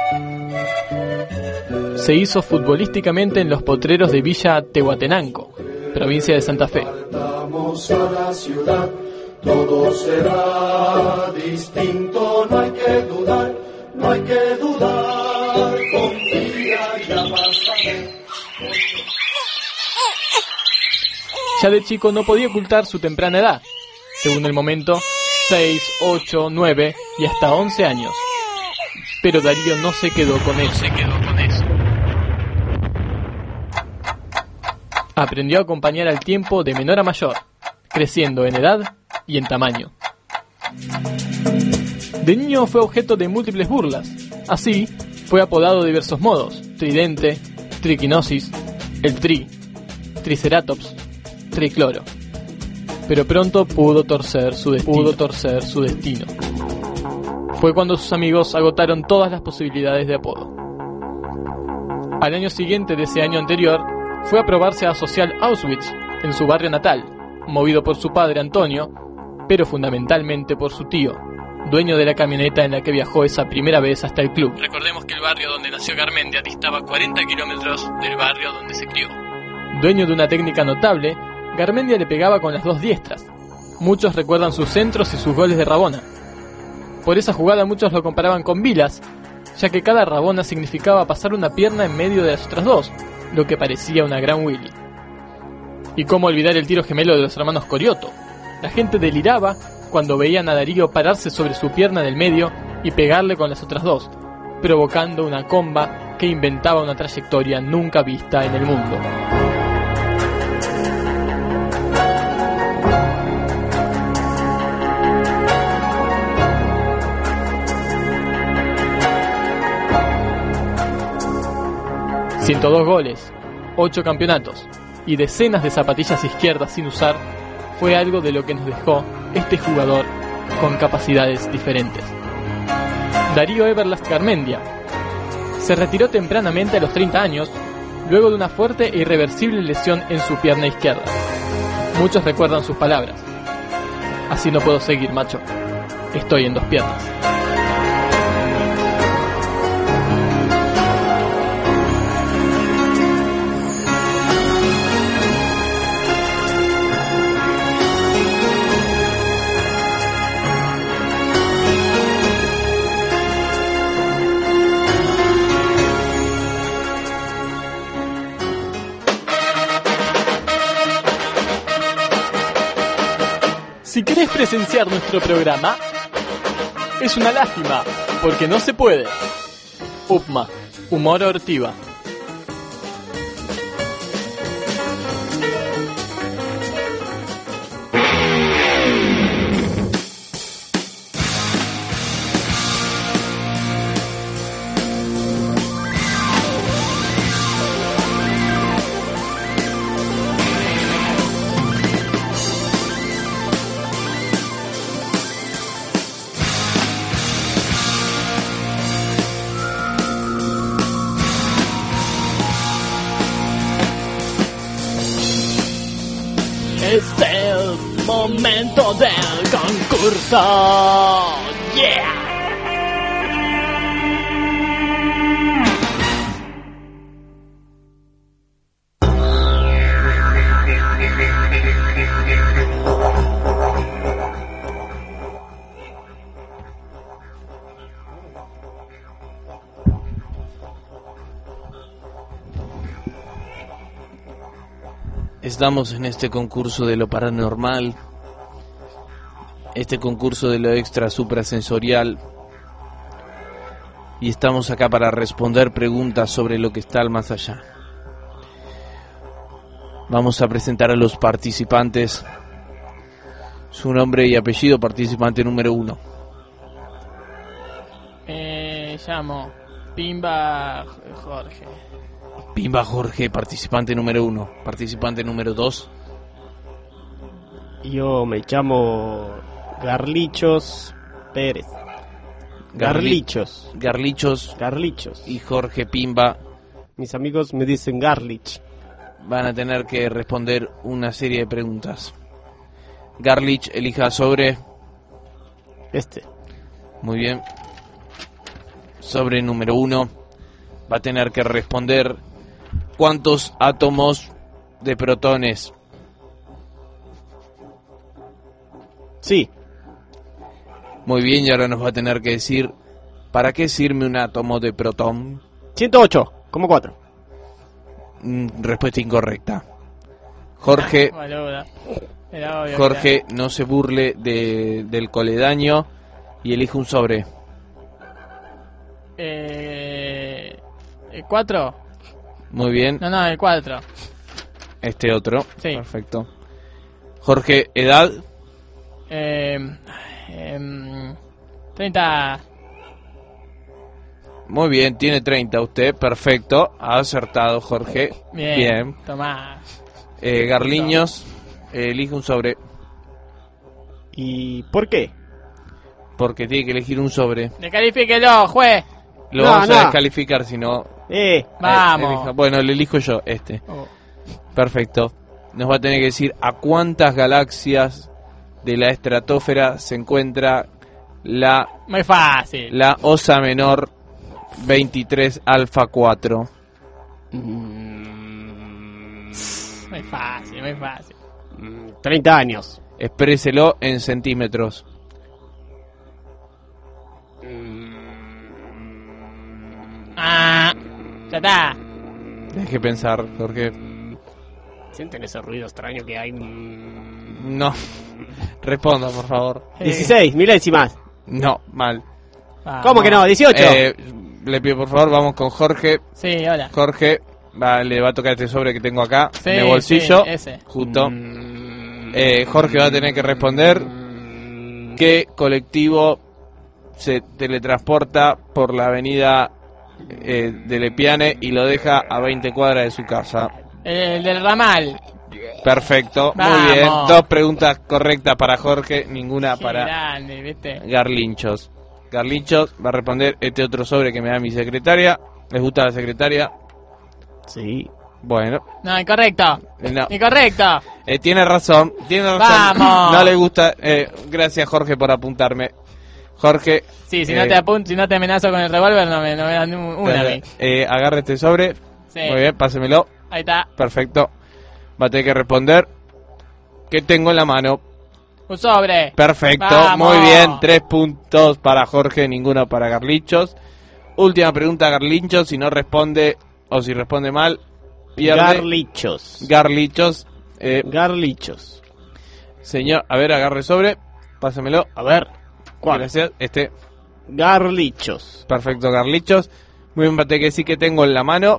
S1: Se hizo futbolísticamente en los potreros de Villa Tehuatenango, provincia de Santa Fe.
S8: Vamos a la ciudad, todo será distinto, no hay que dudar, no hay que dudar, confía, ya vas a ver.
S1: Ya de chico no podía ocultar su temprana edad, según el momento, seis, ocho, nueve y hasta once años. Pero Darío no se quedó con eso. Se quedó con eso. Aprendió a acompañar al tiempo de menor a mayor, creciendo en edad y en tamaño. De niño fue objeto de múltiples burlas. Así, fue apodado de diversos modos: Tridente, Triquinosis, el Tri, Triceratops, Tricloro. Pero pronto pudo torcer su destino. Pudo torcer su destino. Fue cuando sus amigos agotaron todas las posibilidades de apodo. Al año siguiente de ese año anterior, fue a probarse a Social Auschwitz, en su barrio natal, movido por su padre Antonio, pero fundamentalmente por su tío, dueño de la camioneta en la que viajó esa primera vez hasta el club. Recordemos que el barrio donde nació Garmendia distaba cuarenta kilómetros del barrio donde se crió. Dueño de una técnica notable, Garmendia le pegaba con las dos diestras. Muchos recuerdan sus centros y sus goles de Rabona. Por esa jugada muchos lo comparaban con Vilas, ya que cada Rabona significaba pasar una pierna en medio de las otras dos, lo que parecía una gran Willy. Y cómo olvidar el tiro gemelo de los hermanos Corioto. La gente deliraba cuando veían a Darío pararse sobre su pierna del medio y pegarle con las otras dos, provocando una comba que inventaba una trayectoria nunca vista en el mundo. ciento dos goles, ocho campeonatos y decenas de zapatillas izquierdas sin usar fue algo de lo que nos dejó este jugador con capacidades diferentes. Darío Everlast Garmendia se retiró tempranamente a los treinta años, luego de una fuerte e irreversible lesión en su pierna izquierda. Muchos recuerdan sus palabras: así no puedo seguir, macho, estoy en dos piernas. Si querés presenciar nuestro programa, es una lástima, porque no se puede. UPMA, Humor Ortiva. Es el momento del concurso. Yeah.
S4: Estamos en este concurso de lo paranormal, este concurso de lo extra suprasensorial, y estamos acá para responder preguntas sobre lo que está al más allá. Vamos a presentar a los participantes. Su nombre y apellido, participante número uno.
S1: Eh, llamo Pimba Jorge.
S4: Pimba Jorge, participante número uno. Participante número dos.
S3: Yo me llamo Garlichos Pérez. Garlichos.
S4: Garlichos.
S3: Garlichos.
S4: Y Jorge Pimba.
S3: Mis amigos me dicen Garlich.
S4: Van a tener que responder una serie de preguntas. Garlich, elija sobre.
S3: Este.
S4: Muy bien. Sobre número uno. Va a tener que responder cuántos átomos de protones.
S3: Sí.
S4: Muy bien, y ahora nos va a tener que decir ¿para qué sirve un átomo de protón?
S3: ciento ocho coma cuatro.
S4: Mm, respuesta incorrecta. Jorge,
S1: Boluda. Era obvio que
S4: Jorge, no se burle de, del coledaño y elige un sobre.
S1: era. Eh, ¿El cuatro?
S4: Muy bien.
S1: No, no, el cuatro.
S4: Este otro.
S1: Sí.
S4: Perfecto. Jorge, edad.
S1: Eh, em, treinta.
S4: Muy bien, tiene treinta usted. Perfecto. Ha acertado, Jorge.
S1: Bien.
S4: Bien.
S1: Tomá.
S4: Eh, Garliños, eh, elige un sobre.
S3: ¿Y por qué?
S4: Porque tiene que elegir un sobre.
S1: Descalifíquelo, juez.
S4: Lo
S3: No,
S4: vamos
S3: no.
S4: a descalificar si no.
S3: Eh.
S1: Vamos.
S4: Eh, elija- bueno, le elijo yo este.
S1: Oh.
S4: Perfecto. Nos va a tener que decir a cuántas galaxias de la estratosfera se encuentra la,
S1: Muy fácil.
S4: la Osa Menor veintitrés Alfa cuatro.
S1: Muy fácil, muy fácil.
S3: treinta años.
S4: Expréselo en centímetros.
S1: Ah, ya está.
S4: Deje pensar, Jorge.
S3: ¿Sienten ese ruido extraño que hay?
S4: No. Responda, por favor.
S1: Eh,
S3: dieciséis milésimas.
S4: No, mal.
S1: vamos.
S3: ¿Cómo que no? dieciocho.
S4: Eh, le pido por favor, vamos con Jorge.
S1: Sí, hola.
S4: Jorge, va, le va a tocar este sobre que tengo acá,
S1: Sí,
S4: en el bolsillo,
S1: sí, ese.
S4: justo. Eh, Jorge va a tener que responder qué colectivo se teletransporta por la avenida eh, de Lepiane y lo deja a veinte cuadras de su casa.
S1: El del ramal.
S4: Perfecto,
S1: Vamos.
S4: muy bien. Dos preguntas correctas para Jorge, ninguna
S1: Qué
S4: para
S1: grande, ¿viste?
S4: Garlinchos. Garlinchos va a responder este otro sobre que me da mi secretaria. ¿Les gusta la secretaria?
S3: Sí.
S4: Bueno,
S1: No, incorrecto.
S4: no.
S1: Incorrecto.
S4: Eh, tiene razón, tiene razón.
S1: Vamos.
S4: No le gusta. Eh, gracias, Jorge, por apuntarme. Jorge.
S1: Sí, si
S4: eh,
S1: no te apunto, si no te amenazo con el revólver, no me, no me dan ni un- una a mí.
S4: eh, agarre este sobre.
S1: Sí.
S4: Muy bien, pásemelo.
S1: Ahí está.
S4: Perfecto. Va a tener que responder. ¿Qué tengo en la mano?
S1: Un sobre.
S4: Perfecto,
S1: Vamos.
S4: muy bien. Tres puntos para Jorge, ninguno para Garlichos. Última pregunta, Garlichos. Si no responde o si responde mal, pierde.
S3: Garlichos.
S4: Garlichos. Eh,
S3: Garlichos.
S4: señor, a ver, agarre sobre. Pásamelo.
S3: A ver. ¿Cuál?
S4: Gracias. Este.
S3: Garlichos.
S4: Perfecto, Garlichos. Muy bien, va a tener que decir que tengo en la mano.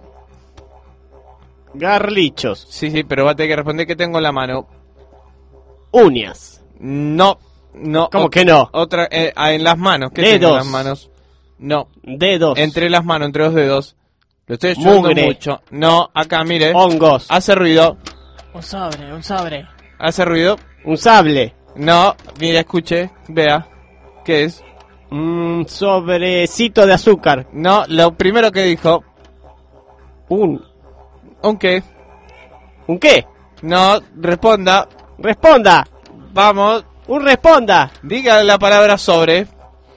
S3: Garlichos.
S4: Sí, sí, pero va a tener que responder que tengo en la mano.
S3: Uñas.
S4: No, no.
S3: ¿Cómo
S4: ot-
S3: que no?
S4: Otra, eh, ah, en las manos. ¿Qué tengo en
S3: Dedos.
S4: las manos? No,
S3: Dedos.
S4: entre las manos, entre los dedos. Lo estoy ayudando
S3: Mugre.
S4: mucho. No, acá, mire.
S3: Hongos.
S4: Hace ruido.
S1: Un sobre, un sobre.
S4: Hace ruido.
S3: Un sable.
S4: No, mire, escuche, vea. ¿Qué es?
S3: Un sobrecito de azúcar.
S4: No, lo primero que dijo.
S3: Un.
S4: ¿Un qué?
S3: ¿Un qué?
S4: No, responda.
S3: Responda.
S4: Vamos,
S3: Un responda.
S4: diga la palabra sobre.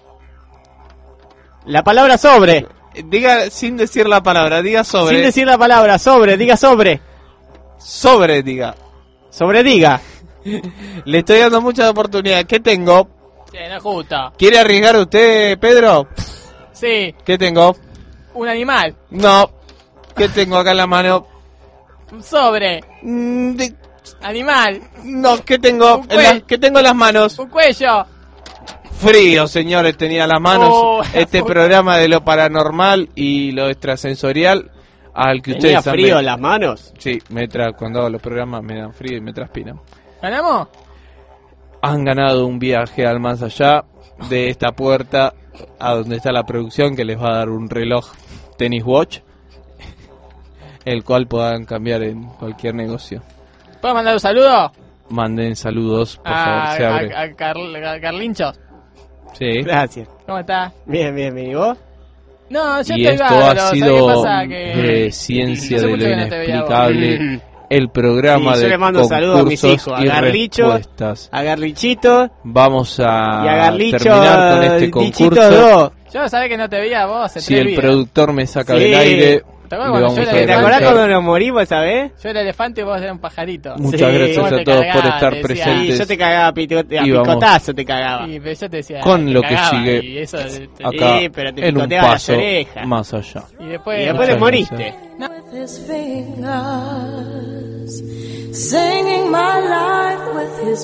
S3: La palabra sobre.
S4: Diga sin decir la palabra, diga sobre.
S3: Sin decir la palabra sobre. Diga sobre.
S4: Sobre, diga.
S3: Sobre diga.
S4: Le estoy dando muchas oportunidades. ¿Qué tengo?
S1: Sí, no es justo.
S4: ¿Quiere arriesgar usted, Pedro?
S1: Sí,
S4: ¿Qué tengo?
S1: un animal.
S4: No. ¿Qué tengo acá en la mano?
S1: Un sobre.
S4: Mm, de-
S1: Animal.
S4: No, ¿qué tengo?
S1: Un
S4: En la-
S1: cue-
S4: ¿Qué tengo en las manos?
S1: Un cuello.
S4: Frío, señores, tenía en las manos
S1: Oh,
S4: este
S1: puta.
S4: programa de lo paranormal y lo extrasensorial al que
S3: ¿Tenía
S4: ustedes
S3: frío
S4: han
S3: en las manos?
S4: Sí, me tra cuando hago los programas me dan frío y me transpiran.
S1: ¿Ganamos?
S4: Han ganado un viaje al más allá de esta puerta a donde está la producción, que les va a dar un reloj Tennis Watch, el cual puedan cambiar en cualquier negocio.
S1: ¿Puedo mandar un saludo?
S4: Manden saludos, por
S1: A,
S4: favor, se abre.
S1: a, a Carl- a Carlinchos.
S4: Sí.
S3: Gracias.
S1: ¿Cómo estás?
S3: Bien, bien, bien. ¿Y vos?
S1: No, yo
S4: Y
S1: estoy
S4: esto
S1: bárbaro.
S4: ha
S1: ¿Sabes
S4: sido
S1: qué pasa? Que...
S4: de Ciencia
S1: Hace
S4: de
S1: mucho
S4: lo
S1: que no te veía vos.
S4: Inexplicable, el programa
S3: Sí, yo
S4: de
S3: le mando un saludo a mis
S4: concursos
S3: hijos, a
S4: y
S3: Garlicho,
S4: respuestas.
S3: a Garlichito
S4: Vamos a
S3: y a Garlicho.
S4: terminar con este
S3: Dichito
S4: concurso.
S3: dos.
S1: Yo sabés que no te veía vos hace
S4: Si
S1: tres
S4: el
S1: vidas.
S4: productor me saca
S3: Sí.
S4: del aire,
S1: ¿Te
S4: le
S1: acuerdas cuando
S4: vamos
S1: yo
S4: a
S1: era
S3: ¿Te
S1: elefante?
S3: acordás
S4: organizar.
S3: cuando nos morimos esa vez?
S1: Yo era elefante y vos eras un pajarito.
S4: Muchas
S3: Sí.
S4: gracias
S1: ¿Cómo
S4: a
S1: te
S4: todos por
S1: cagaba?
S4: estar
S1: Te decía.
S3: Sí,
S4: presentes.
S3: yo te cagaba a, pito- a
S4: Y vamos.
S3: picotazo, te cagaba.
S1: Y pero yo te decía.
S4: Con
S1: te
S4: lo que
S1: cagaba,
S4: sigue
S1: Y, eso, te-
S4: acá
S3: Sí, pero te
S4: en un
S3: picoteaba las
S4: paso
S3: orejas.
S4: más allá.
S1: y después.
S3: Y después te
S4: Muchas
S3: moriste.
S9: With his fingers, singing my life with his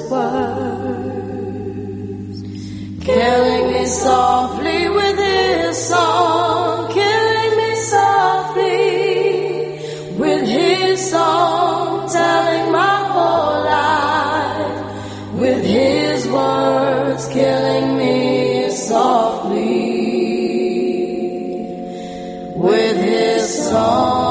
S9: words, killing me softly with his song, killing me softly with his song, telling my whole life with his words, killing me softly with his song.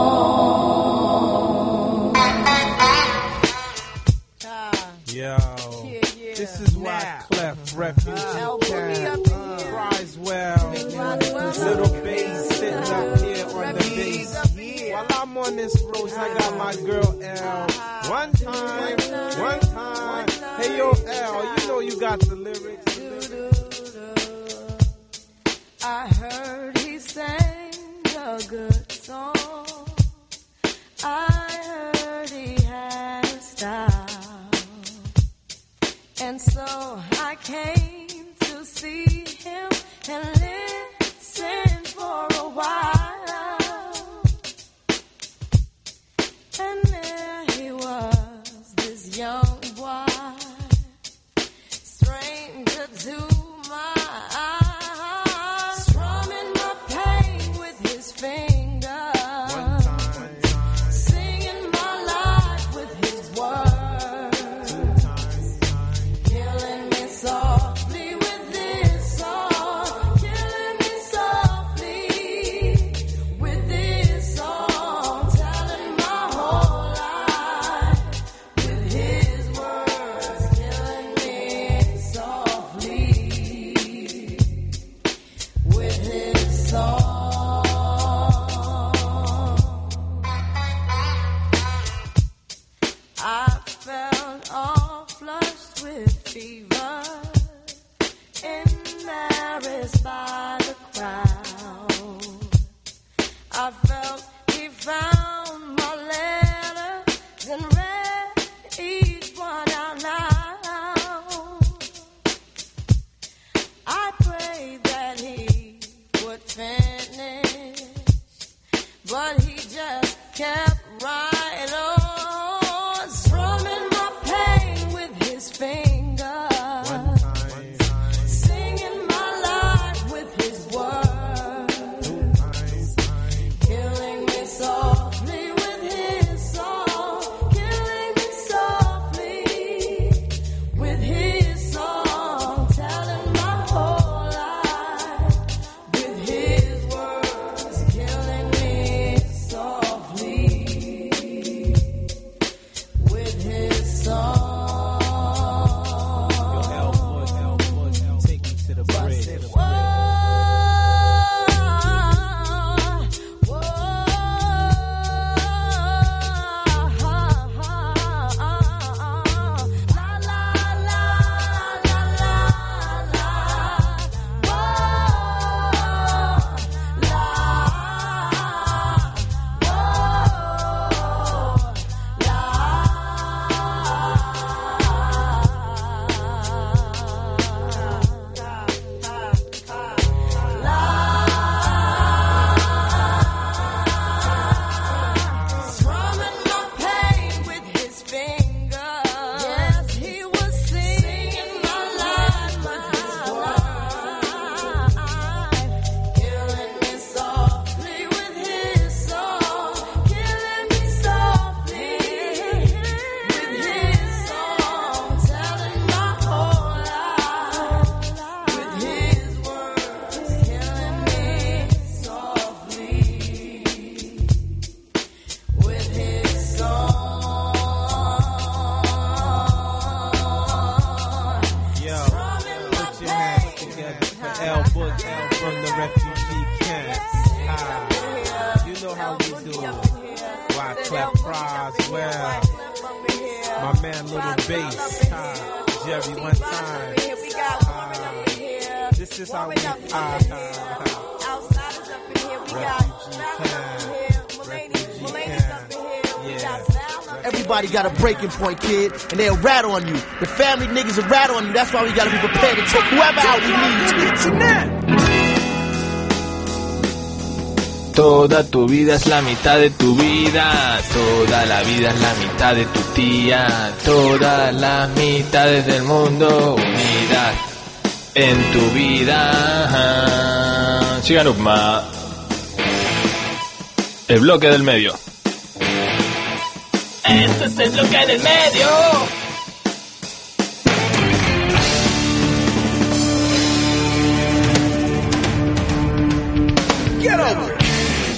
S10: Yo, this is why Clef Refugee Camp, Criswell, Little Bass sitting up here on the bass. While I'm on this road, I got my girl L. One time, one time. Hey yo L, you know you got the lyrics.
S9: I heard he sang a good song. I heard he had a style. And so I came to see him and listen for a while. And there he was, this young boy, stranger to my eyes, strumming my pain with his fingers, singing my life with his words, killing me softly with this song, killing me softly with this song, telling my whole life with his words, killing me softly with his song. I felt all flushed with fever, embarrassed by the crowd. I felt he found my letters and read each one out loud. I prayed that he would finish, but he just kept right on, strumming my pain with his fingers, singing my life with his words, killing me softly with his song, killing me softly with his song, telling my whole life with his words, killing me softly
S10: do. Wyclef Croswell. My man Little Bass. Uh, Jerry one time. Uh, this is how we uh, uh,
S11: Everybody got a breaking point, kid, and they'll rat on you. The family niggas will rat on you. That's why we gotta be prepared to take whoever out we need. Tonight.
S1: Toda tu vida es la mitad de tu vida, toda la vida es la mitad de tu tía, todas las mitades del mundo unidas en tu vida. Shiganukma, el bloque del medio. Este es el bloque del medio.
S11: Get over it.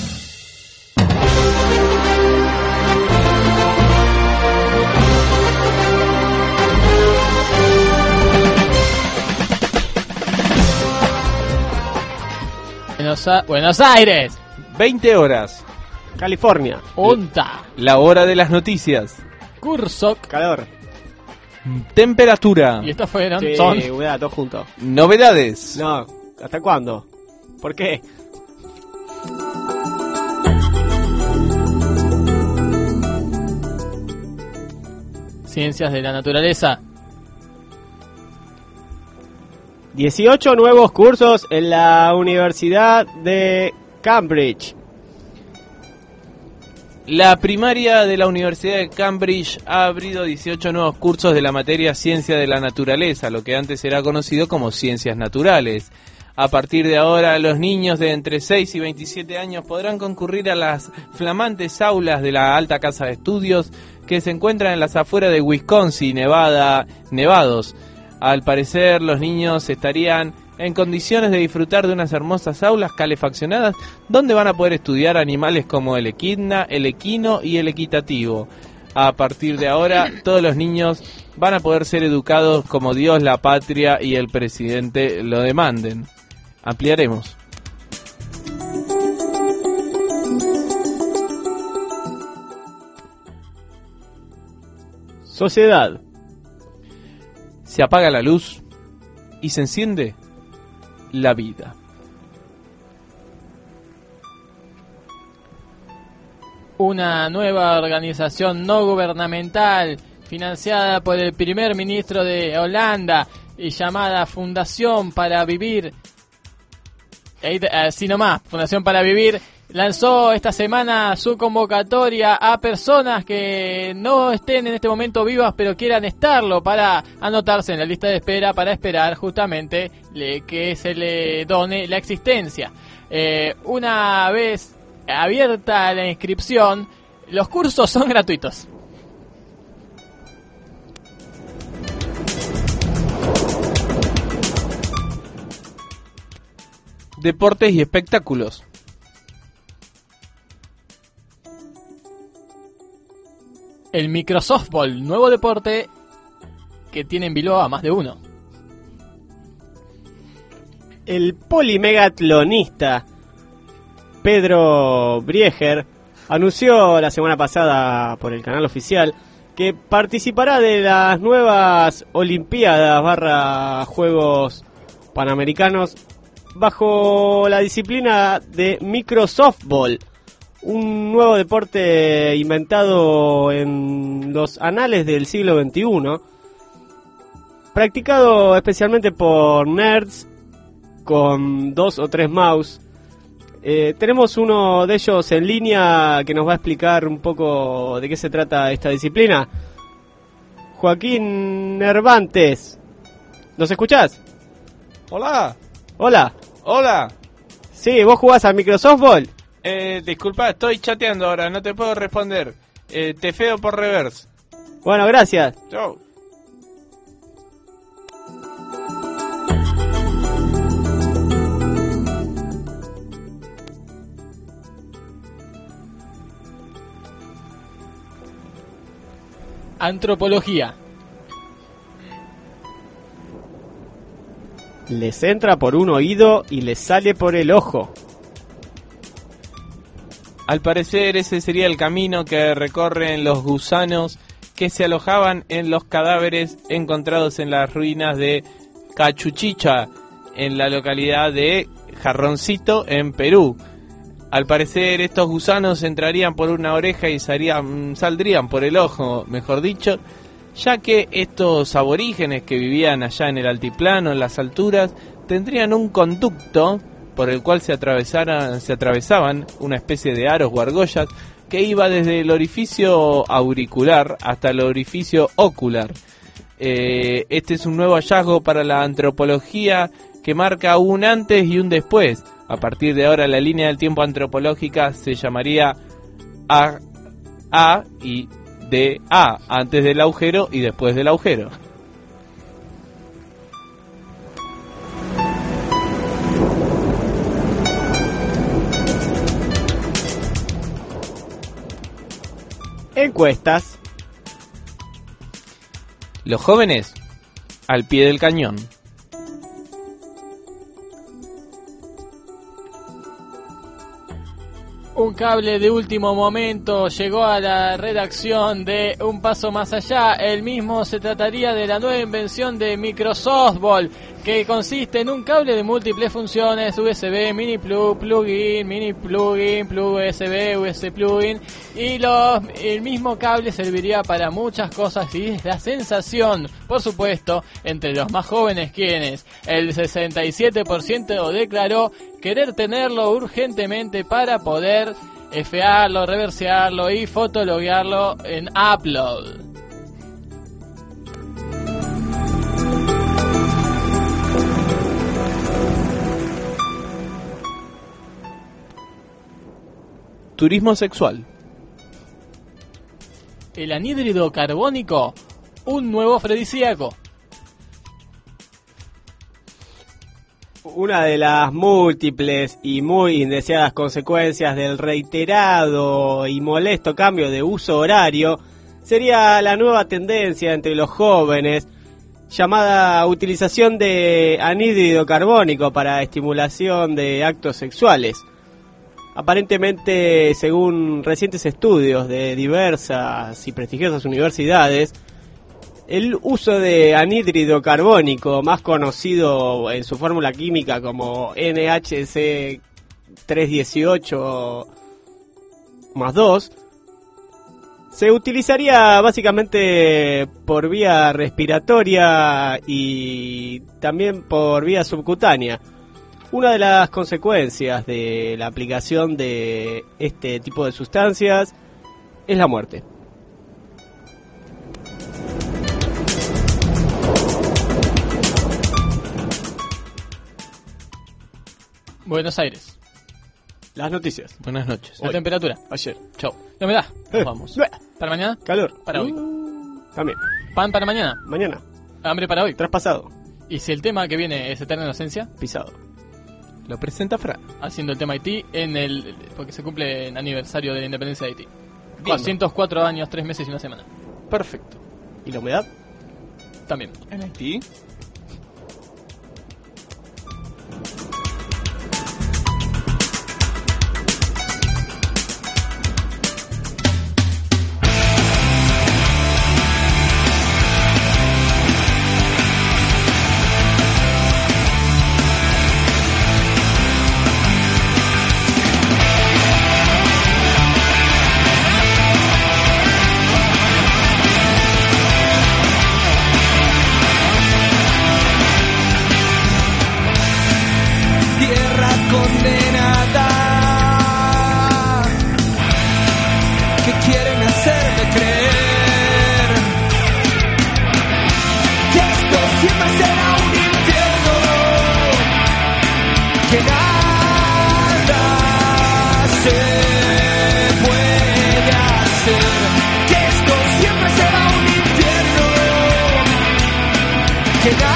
S1: Buenos, A- Buenos Aires,
S4: veinte horas.
S3: California.
S1: Onta,
S4: La hora de las noticias.
S1: Cursok,
S3: Calor.
S4: Temperatura.
S1: y estos fueron,
S3: Sí,
S1: son
S3: cuidado, todos juntos.
S4: Novedades.
S3: No, ¿hasta cuándo? ¿Por qué?
S1: ciencias de la naturaleza.
S3: dieciocho nuevos cursos en la Universidad de Cambridge.
S4: La primaria de la Universidad de Cambridge ha abrido dieciocho nuevos cursos de la materia Ciencia de la Naturaleza, lo que antes era conocido como Ciencias Naturales. A partir de ahora, los niños de entre seis y veintisiete años podrán concurrir a las flamantes aulas de la Alta Casa de Estudios que se encuentran en las afueras de Wisconsin, Nevada, Nevados. Al parecer, los niños estarían en condiciones de disfrutar de unas hermosas aulas calefaccionadas donde van a poder estudiar animales como el equidna, el equino y el equitativo. A partir de ahora, todos los niños van a poder ser educados como Dios, la patria y el presidente lo demanden. Ampliaremos.
S3: Sociedad.
S4: Se apaga la luz y se enciende la vida.
S1: Una nueva organización no gubernamental financiada por el primer ministro de Holanda y llamada Fundación para Vivir, así nomás, Fundación para Vivir, lanzó esta semana su convocatoria a personas que no estén en este momento vivas pero quieran estarlo para anotarse en la lista de espera para esperar justamente le, que se le done la existencia. Eh, una vez abierta la inscripción, los cursos son gratuitos.
S4: Deportes y espectáculos.
S1: El microsoftball, nuevo deporte que tiene en Bilbao a más de uno.
S3: El polimegatlonista Pedro Brieger anunció la semana pasada por el canal oficial que participará de las nuevas Olimpiadas barra Juegos Panamericanos bajo la disciplina de microsoftball, un nuevo deporte inventado en los anales del siglo veintiuno, practicado especialmente por nerds con dos o tres mouse. Eh, tenemos uno de ellos en línea que nos va a explicar un poco de qué se trata esta disciplina. Joaquín Nervantes, ¿nos escuchás?
S4: Hola.
S3: Hola.
S4: Hola.
S3: Sí, ¿vos jugás al microsoftball?
S4: Eh, disculpa, estoy chateando ahora, no te puedo responder. Eh, te feo por reverse.
S3: Bueno, gracias.
S4: Chau.
S1: Antropología.
S3: Les entra por un oído y les sale por el ojo.
S4: Al parecer ese sería el camino que recorren los gusanos que se alojaban en los cadáveres encontrados en las ruinas de Cachuchicha, en la localidad de Jarroncito, en Perú. Al parecer estos gusanos entrarían por una oreja y salían, saldrían por el ojo, mejor dicho, ya que estos aborígenes que vivían allá en el altiplano, en las alturas, tendrían un conducto por el cual se, atravesaran, se atravesaban una especie de aros o argollas que iba desde el orificio auricular hasta el orificio ocular. Eh, este es un nuevo hallazgo para la antropología que marca un antes y un después. A partir de ahora la línea del tiempo antropológica se llamaría A, A y D A, antes del agujero y después del agujero.
S3: Encuestas.
S4: Los jóvenes al pie del cañón.
S1: Un cable de último momento llegó a la redacción de Un Paso Más Allá. El mismo se trataría de la nueva invención de Microsoftball, que consiste en un cable de múltiples funciones, U S B, mini plug, plugin, mini plugin, plug U S B, U S B plugin, y los, el mismo cable serviría para muchas cosas y es la sensación, por supuesto, entre los más jóvenes, quienes el sesenta y siete por ciento declaró querer tenerlo urgentemente para poder efearlo, reversearlo y fotologuearlo en Upload.
S4: Turismo sexual.
S1: El anhídrido carbónico, un nuevo afrodisíaco.
S3: Una de las múltiples y muy indeseadas consecuencias del reiterado y molesto cambio de uso horario sería la nueva tendencia entre los jóvenes llamada utilización de anhídrido carbónico para estimulación de actos sexuales. Aparentemente, según recientes estudios de diversas y prestigiosas universidades, el uso de anhídrido carbónico, más conocido en su fórmula química como N H C trescientos dieciocho más dos, se utilizaría básicamente por vía respiratoria y también por vía subcutánea. Una de las consecuencias de la aplicación de este tipo de sustancias es la muerte.
S1: Buenos Aires.
S3: Las noticias.
S4: Buenas noches.
S1: La
S3: Hoy.
S1: temperatura.
S3: Ayer.
S1: Chau. La humedad.
S3: Eh.
S1: Nos vamos. ¿Para mañana?
S3: Calor.
S1: Para hoy.
S3: También.
S1: ¿Pan para mañana?
S3: Mañana.
S1: ¿Hambre para hoy?
S3: Traspasado.
S1: ¿Y si el tema que viene es Eterna Inocencia?
S3: Pisado.
S4: Lo presenta Fran.
S1: Haciendo el tema Haití en el... porque se cumple el aniversario de la independencia de Haití.
S3: ¿Cuándo?
S1: doscientos cuatro años, tres meses y una semana.
S4: Perfecto.
S3: ¿Y la humedad?
S1: También.
S4: ¿En Haití?
S7: Tierra condenada que quieren hacerme creer que esto siempre será un infierno, que nada se puede hacer, que esto siempre será un infierno, que nada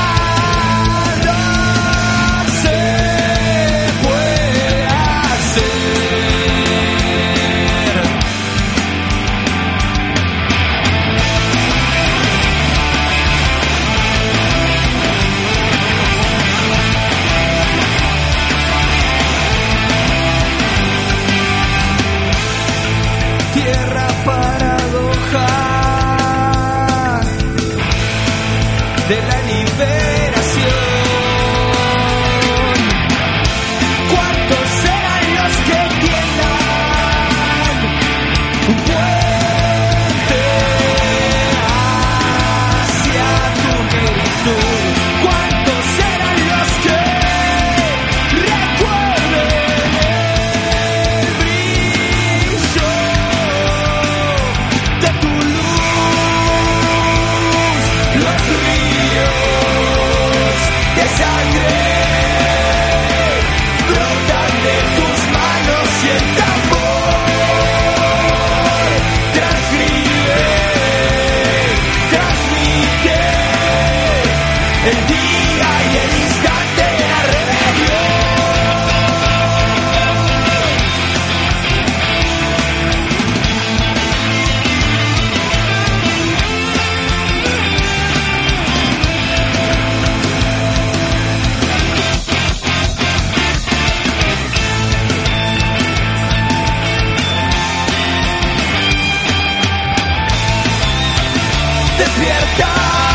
S7: Despierta,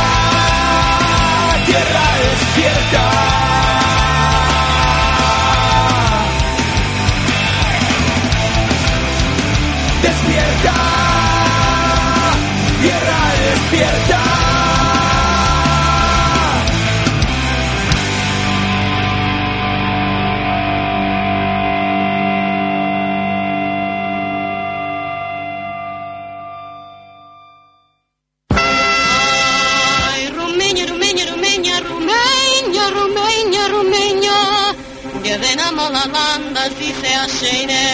S7: tierra despierta. Despierta, tierra despierta.
S12: Ay, Rumania, Rumania, Rumania, Rumania, Rumania, Rumania. Gdynam alla landa si se ascene.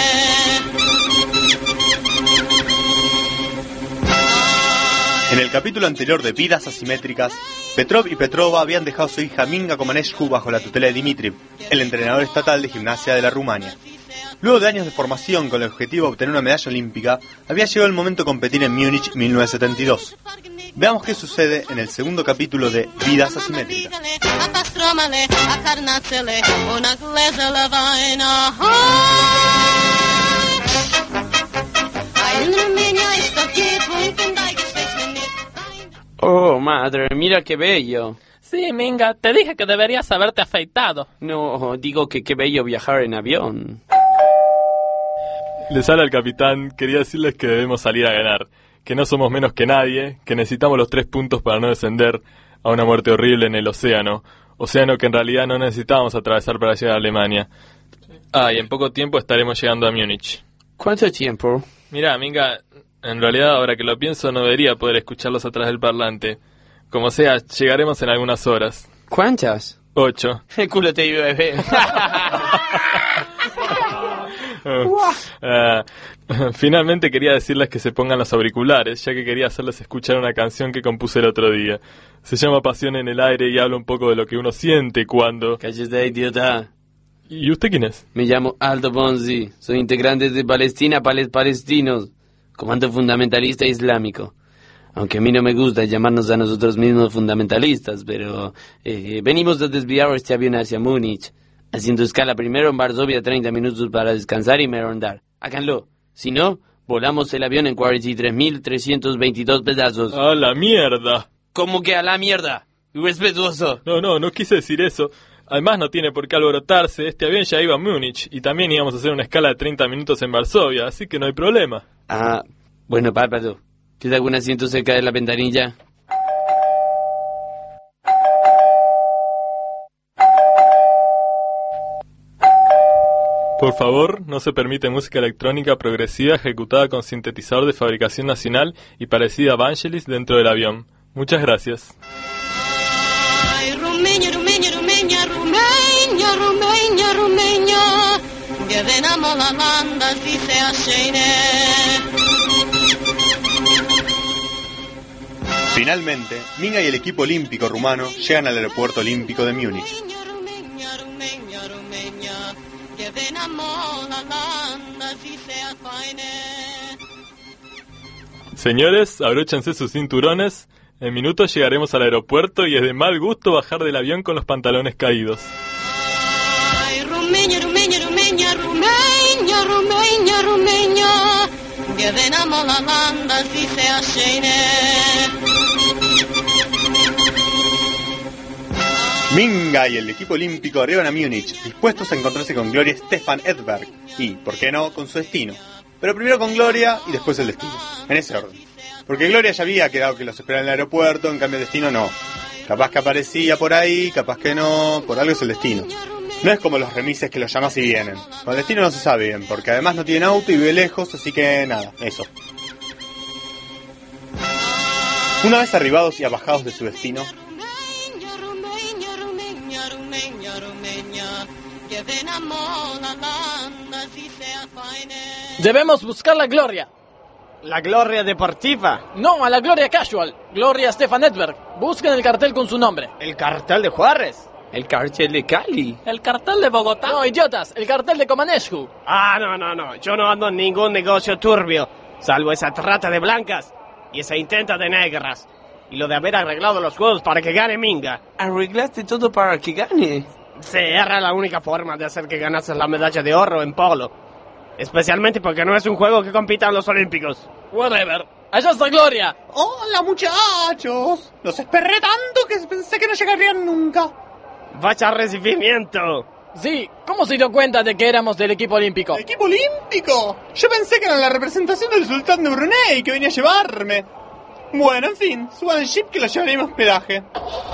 S2: En el capítulo anterior de Vidas Asimétricas, Petrov y Petrova habían dejado a su hija Minga Comanescu bajo la tutela de Dmitriv, el entrenador estatal de gimnasia de la Rumania. Luego de años de formación con el objetivo de obtener una medalla olímpica, había llegado el momento de competir en Múnich mil novecientos setenta y dos. Veamos qué sucede en el segundo capítulo de Vidas Asimétricas.
S13: Oh, madre, mira qué bello.
S1: Sí, Minga, te dije que deberías haberte afeitado.
S13: No, digo que qué bello viajar en avión.
S14: Les habla el capitán, quería decirles que debemos salir a ganar, que no somos menos que nadie, que necesitamos los tres puntos para no descender a una muerte horrible en el océano, océano que en realidad no necesitábamos atravesar para llegar a Alemania. Ah, y en poco tiempo estaremos llegando a Múnich.
S13: ¿Cuánto tiempo?
S14: Mirá, Minga, en realidad ahora que lo pienso no debería poder escucharlos atrás del parlante. Como sea, llegaremos en algunas horas.
S13: ¿Cuántas?
S14: Ocho.
S13: El culo te llueve.
S14: uh, finalmente quería decirles que se pongan los auriculares, ya que quería hacerles escuchar una canción que compuse el otro día. Se llama Pasión en el aire y habla un poco de lo que uno siente cuando...
S13: Cállate, idiota.
S14: ¿Y usted quién es?
S13: Me llamo Aldo Bonzi, soy integrante de Palestina para los palestinos, comando fundamentalista islámico. Aunque a mí no me gusta llamarnos a nosotros mismos fundamentalistas, pero eh, venimos a desviar este avión hacia Múnich, haciendo escala primero en Varsovia treinta minutos para descansar y merendar. Háganlo. Si no, volamos el avión en cuarenta y tres mil trescientos veintidós pedazos.
S14: ¡A la mierda!
S13: ¿Cómo que a la mierda? Irrespetuoso.
S14: No, no, no quise decir eso. Además no tiene por qué alborotarse, este avión ya iba a Múnich y también íbamos a hacer una escala de treinta minutos en Varsovia, así que no hay problema.
S13: Ah, bueno, bárbaro. ¿Tienes algún asiento cerca de la ventanilla?
S14: Por favor, no se permite música electrónica progresiva ejecutada con sintetizador de fabricación nacional y parecida a Vangelis dentro del avión. Muchas gracias.
S12: Ay, Rumania, Rumania, Rumania, Rumania, Rumania, Rumania. Gdynam alla landa si se ascene.
S2: Finalmente, Minga y el equipo olímpico rumano llegan al aeropuerto olímpico de Múnich.
S14: Señores, abróchense sus cinturones. En minutos llegaremos al aeropuerto y es de mal gusto bajar del avión con los pantalones caídos.
S12: Ay, Rumania, Rumania, Rumania, Rumania, Rumania, Rumania. Gdynam alla landa si se ascene.
S2: Minga y el equipo olímpico arriban a Múnich, dispuestos a encontrarse con Gloria Stefan Edberg y, por qué no, con su destino. Pero primero con Gloria y después el destino, en ese orden. Porque Gloria ya había quedado que los esperaba en el aeropuerto, en cambio el destino no. Capaz que aparecía por ahí, capaz que no, por algo es el destino. No es como los remises que los llamas y vienen. Con el destino no se sabe bien, porque además no tiene auto y vive lejos, así que nada, eso. Una vez arribados y abajados de su destino,
S1: Debemos buscar la gloria.
S3: ¿La gloria deportiva?
S1: No, a la gloria casual. Gloria Stefan Edberg. Busquen el cartel con su nombre.
S3: ¿El cartel de Juárez?
S13: ¿El cartel de Cali?
S1: ¿El cartel de Bogotá? No, idiotas, el cartel de Comanescu.
S3: Ah, no, no, no. Yo no ando en ningún negocio turbio, salvo esa trata de blancas y esa intenta de negras. Y lo de haber arreglado los juegos para que gane Minga.
S13: ¿Arreglaste todo para que gane?
S3: Sí, era la única forma de hacer que ganases la medalla de oro en polo. Especialmente porque no es un juego que compita en los Olímpicos.
S1: Whatever. ¡Allá está Gloria!
S2: ¡Hola, muchachos! Los esperé tanto que pensé que no llegarían nunca.
S3: ¡Vaya recibimiento!
S1: Sí, ¿cómo se dio cuenta de que éramos del equipo olímpico?
S2: ¿Equipo olímpico? Yo pensé que era la representación del sultán de Brunei que venía a llevarme. Bueno, en fin, suban el jeep que lo llevaré a hospedaje.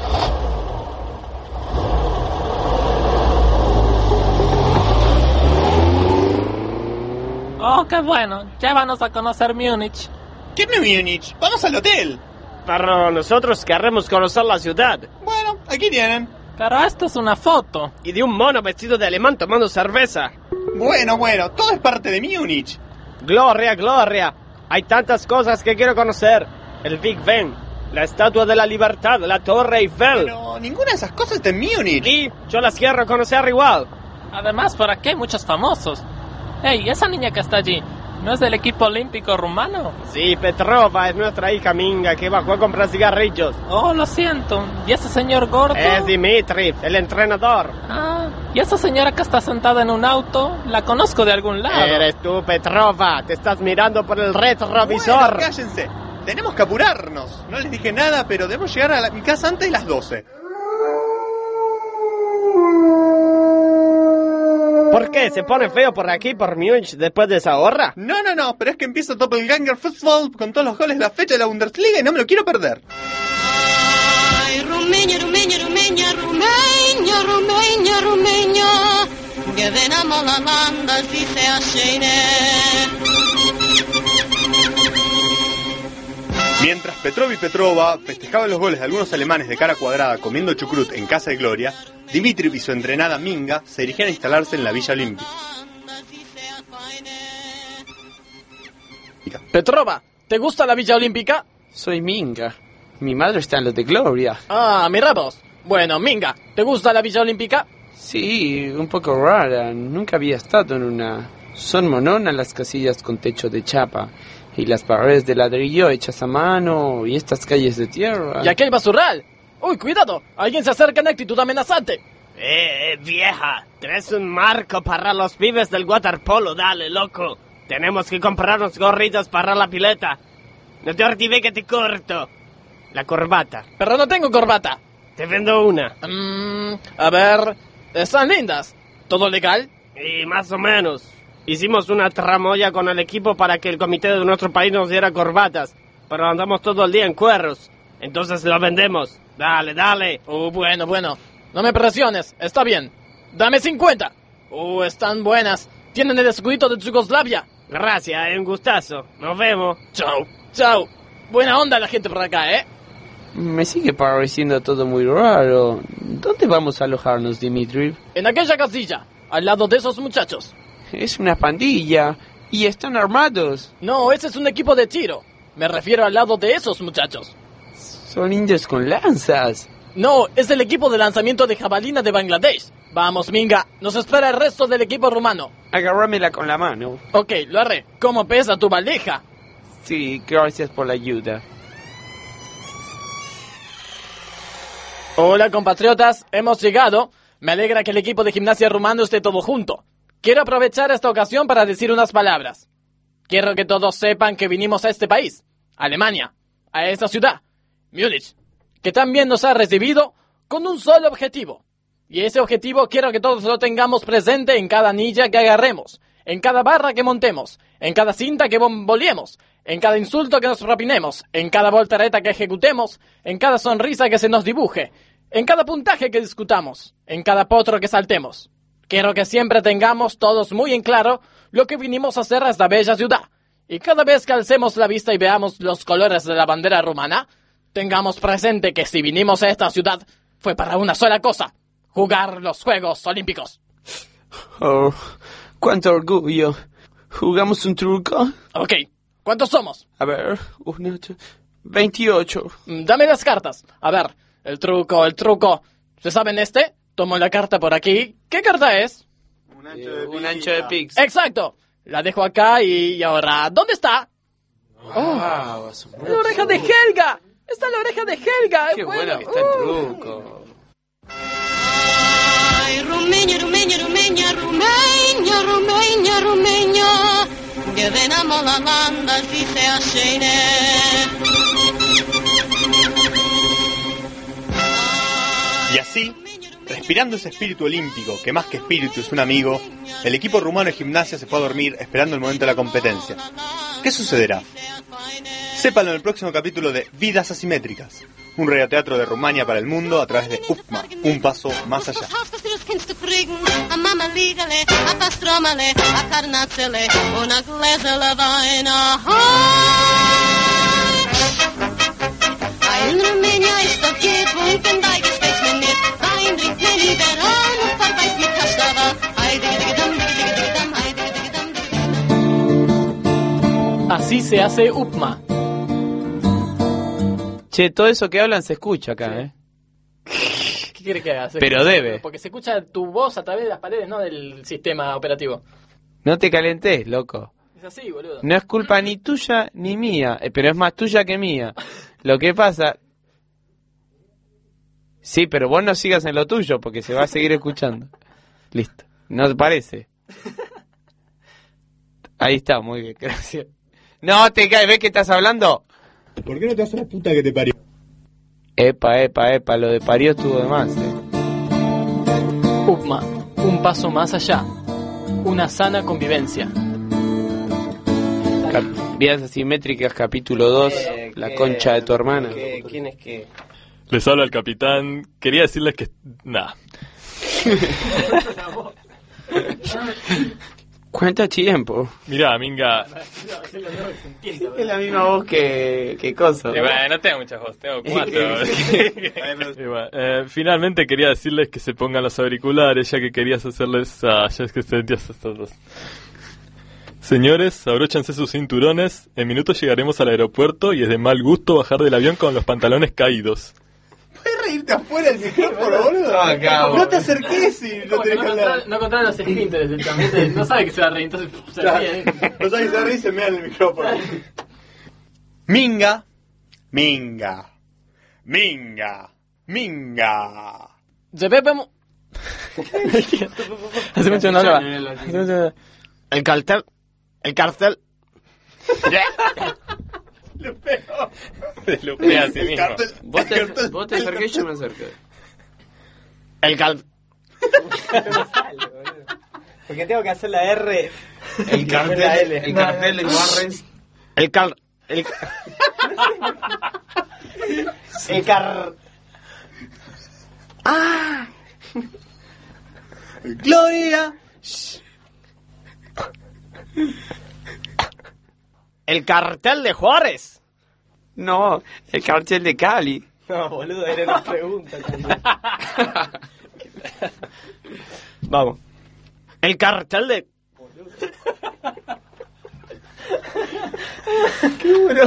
S6: Oh, qué bueno. Llévanos a conocer Múnich.
S2: ¿Qué es Múnich? Vamos al hotel.
S3: Pero nosotros queremos conocer la ciudad.
S2: Bueno, aquí tienen.
S6: Pero esto es una foto.
S3: Y de un mono vestido de alemán tomando cerveza.
S2: Bueno, bueno, todo es parte de Múnich.
S3: Gloria, Gloria. Hay tantas cosas que quiero conocer. El Big Ben, la Estatua de la Libertad, la Torre Eiffel.
S2: Pero ninguna de esas cosas está en Múnich.
S3: Y yo las quiero conocer igual.
S6: Además, por aquí hay muchos famosos. Hey, esa niña que está allí, ¿no es del equipo olímpico rumano?
S3: Sí, Petrova es nuestra hija Minga que bajó a comprar cigarrillos.
S6: Oh, lo siento. ¿Y ese señor gordo?
S3: Es Dimitri, el entrenador.
S6: Ah, ¿y esa señora que está sentada en un auto? La conozco de algún lado.
S3: Eres tú, Petrova. Te estás mirando por el retrovisor.
S2: Bueno, cállense. Tenemos que apurarnos. No les dije nada, pero debemos llegar a la, mi casa antes de las doce.
S3: ¿Por qué? ¿Se pone feo por aquí, por Múnich, después de esa hora?
S2: No, no, no, pero es que empieza Doppelganger Festival con todos los goles de la fecha de la Bundesliga y no me lo quiero perder.
S12: Ay, Rumenia, Rumenia, Rumenia, Rumenia, Rumenia, Rumenia, gewinnam alla Land, als wie sehr schöne.
S2: Mientras Petrov y Petrova festejaban los goles de algunos alemanes de cara cuadrada comiendo chucrut en casa de Gloria, Dimitri y su entrenada Minga se dirigían a instalarse en la Villa Olímpica.
S1: Petrova, ¿te gusta la Villa Olímpica?
S13: Soy Minga. Mi madre está en lo de Gloria.
S1: Ah, mira vos. Bueno, Minga, ¿te gusta la Villa Olímpica?
S13: Sí, un poco rara. Nunca había estado en una. Son mononas las casillas con techo de chapa. Y las paredes de ladrillo hechas a mano. Y estas calles de tierra.
S1: Y aquel basurral. Uy, cuidado. Alguien se acerca en actitud amenazante.
S3: Eh, eh, vieja. Traes un marco para los pibes del waterpolo. Dale, loco. Tenemos que comprarnos gorritos para la pileta. No te olvides que te corto. La corbata.
S1: Pero no tengo corbata.
S3: Te vendo una.
S1: Mm, a ver. Están lindas. ¿Todo legal?
S3: Y más o menos. Hicimos una tramoya con el equipo para que el comité de nuestro país nos diera corbatas. Pero andamos todo el día en cuerros. Entonces lo vendemos. Dale, dale.
S1: Uh, bueno, bueno. No me presiones. Está bien. Dame cincuenta. Uh, están buenas. Tienen el escudito de Yugoslavia.
S3: Gracias, es un gustazo. Nos vemos.
S1: Chao. Chao. Buena onda la gente por acá, ¿eh?
S13: Me sigue pareciendo todo muy raro. ¿Dónde vamos a alojarnos, Dimitri?
S1: En aquella casilla, al lado de esos muchachos.
S13: Es una pandilla. ¿Y están armados?
S1: No, ese es un equipo de tiro. Me refiero al lado de esos muchachos.
S13: Son indios con lanzas.
S1: No, es el equipo de lanzamiento de jabalina de Bangladesh. Vamos, Minga, nos espera el resto del equipo rumano.
S13: Agárramela con la mano.
S1: Ok, lo haré. ¿Cómo pesa tu valija?
S13: Sí, gracias por la ayuda.
S1: Hola, compatriotas, hemos llegado. Me alegra que el equipo de gimnasia rumano esté todo junto. Quiero aprovechar esta ocasión para decir unas palabras. Quiero que todos sepan que vinimos a este país, Alemania, a esta ciudad, Múnich, que también nos ha recibido con un solo objetivo. Y ese objetivo quiero que todos lo tengamos presente en cada anilla que agarremos, en cada barra que montemos, en cada cinta que bomboliemos, en cada insulto que nos propinemos, en cada voltereta que ejecutemos, en cada sonrisa que se nos dibuje, en cada puntaje que discutamos, en cada potro que saltemos. Quiero que siempre tengamos todos muy en claro lo que vinimos a hacer a esta bella ciudad. Y cada vez que alcemos la vista y veamos los colores de la bandera rumana, tengamos presente que si vinimos a esta ciudad fue para una sola cosa: jugar los Juegos Olímpicos.
S13: Oh, cuánto orgullo. ¿Jugamos un truco?
S1: Ok, ¿cuántos somos?
S13: A ver, uno, dos, veintiocho.
S1: Dame las cartas. A ver, el truco, el truco. ¿Se saben este? Tomo la carta por aquí. ¿Qué carta es?
S13: Un ancho de, eh, un ancho de pizza.
S1: Exacto. La dejo acá y, y ahora, ¿dónde está?
S13: Wow, oh,
S1: la oreja de Helga. Está la oreja de Helga.
S13: Qué
S1: bueno,
S13: bueno que está el truco.
S12: Ay, Rumenia, Rumenia, Rumenia, Rumenia, Rumenia, Rumenia, gewinnam alla Land, als wie sehr schöne.
S2: Y así, respirando ese espíritu olímpico, que más que espíritu es un amigo, el equipo rumano de gimnasia se fue a dormir esperando el momento de la competencia. ¿Qué sucederá? Sépalo en el próximo capítulo de Vidas Asimétricas, un radioteatro de Rumania para el mundo a través de U P M A, un paso más allá.
S12: In Romania ist doch geht und da gespräch mir nicht. Wein trinkt mir lieber an und verbeißt mit Kastava. Heide, digidam, digidam, heide, digidam.
S1: Así se hace U P M A.
S4: Che, todo eso que hablan se escucha acá, ¿eh?
S1: ¿Qué quieres que haga? Se
S4: Pero
S1: escucha-
S4: debe.
S1: Porque se escucha tu voz a través de las paredes, no del sistema operativo.
S4: No te calentes, loco.
S1: Es así, boludo.
S4: No es culpa ni tuya ni mía, eh, pero es más tuya que mía. Lo que pasa... Sí, pero vos no sigas en lo tuyo porque se va a seguir escuchando. Listo. ¿No te parece? Ahí está, muy bien, gracias. No te caes, ¿ves que estás hablando?
S2: ¿Por qué no te haces la puta que te parió?
S4: Epa, epa, epa, lo de parió estuvo de más, eh.
S1: U P M A, un paso más allá. Una sana convivencia.
S13: Cap- Vidas asimétricas, capítulo dos, la concha de tu hermana.
S3: ¿Quién es que?
S14: Les habla el capitán. Quería decirles que... Nah.
S13: ¿Cuánto tiempo?
S14: Mirá, Minga.
S4: Es la misma voz que, que Coso.
S14: Y bueno, no tengo muchas voces, tengo cuatro. Y bueno, eh, finalmente quería decirles que se pongan los auriculares, ya que querías hacerles... Ah, ya es que sentías estos dos. Señores, abróchense sus cinturones. En minutos llegaremos al aeropuerto y es de mal gusto bajar del avión con los pantalones caídos.
S2: ¿Puedes reírte afuera del micrófono, boludo?
S4: No, acá,
S2: No te acerques y no
S1: Como
S2: te
S1: que
S2: dejes
S1: no,
S2: hablar.
S1: controla, no controla los esfínteres del chabón. No sabe que se va a reír, entonces se ríe.
S2: No sabes que se ríe y se mea en el micrófono. Minga, minga, minga, minga.
S1: Llevemos... Hace mucho no hablaba. Hace mucho-
S3: El cartel. El cartel.
S2: Lo pego.
S14: Se lo pega a sí
S2: El
S14: mismo.
S2: cartel.
S13: Vos te,
S2: El cartel.
S13: vos te acerqués y yo me acerqué.
S3: El cartel.
S15: Porque tengo que hacer la R.
S4: El cartel, el cartel de Juárez.
S3: El car... El,
S15: El car...
S3: ¡Ah!
S2: Gloria.
S3: El cartel de Juárez.
S13: No, el cartel de Cali.
S15: No, boludo, era una pregunta también.
S3: Vamos. El cartel de...
S15: Qué bueno.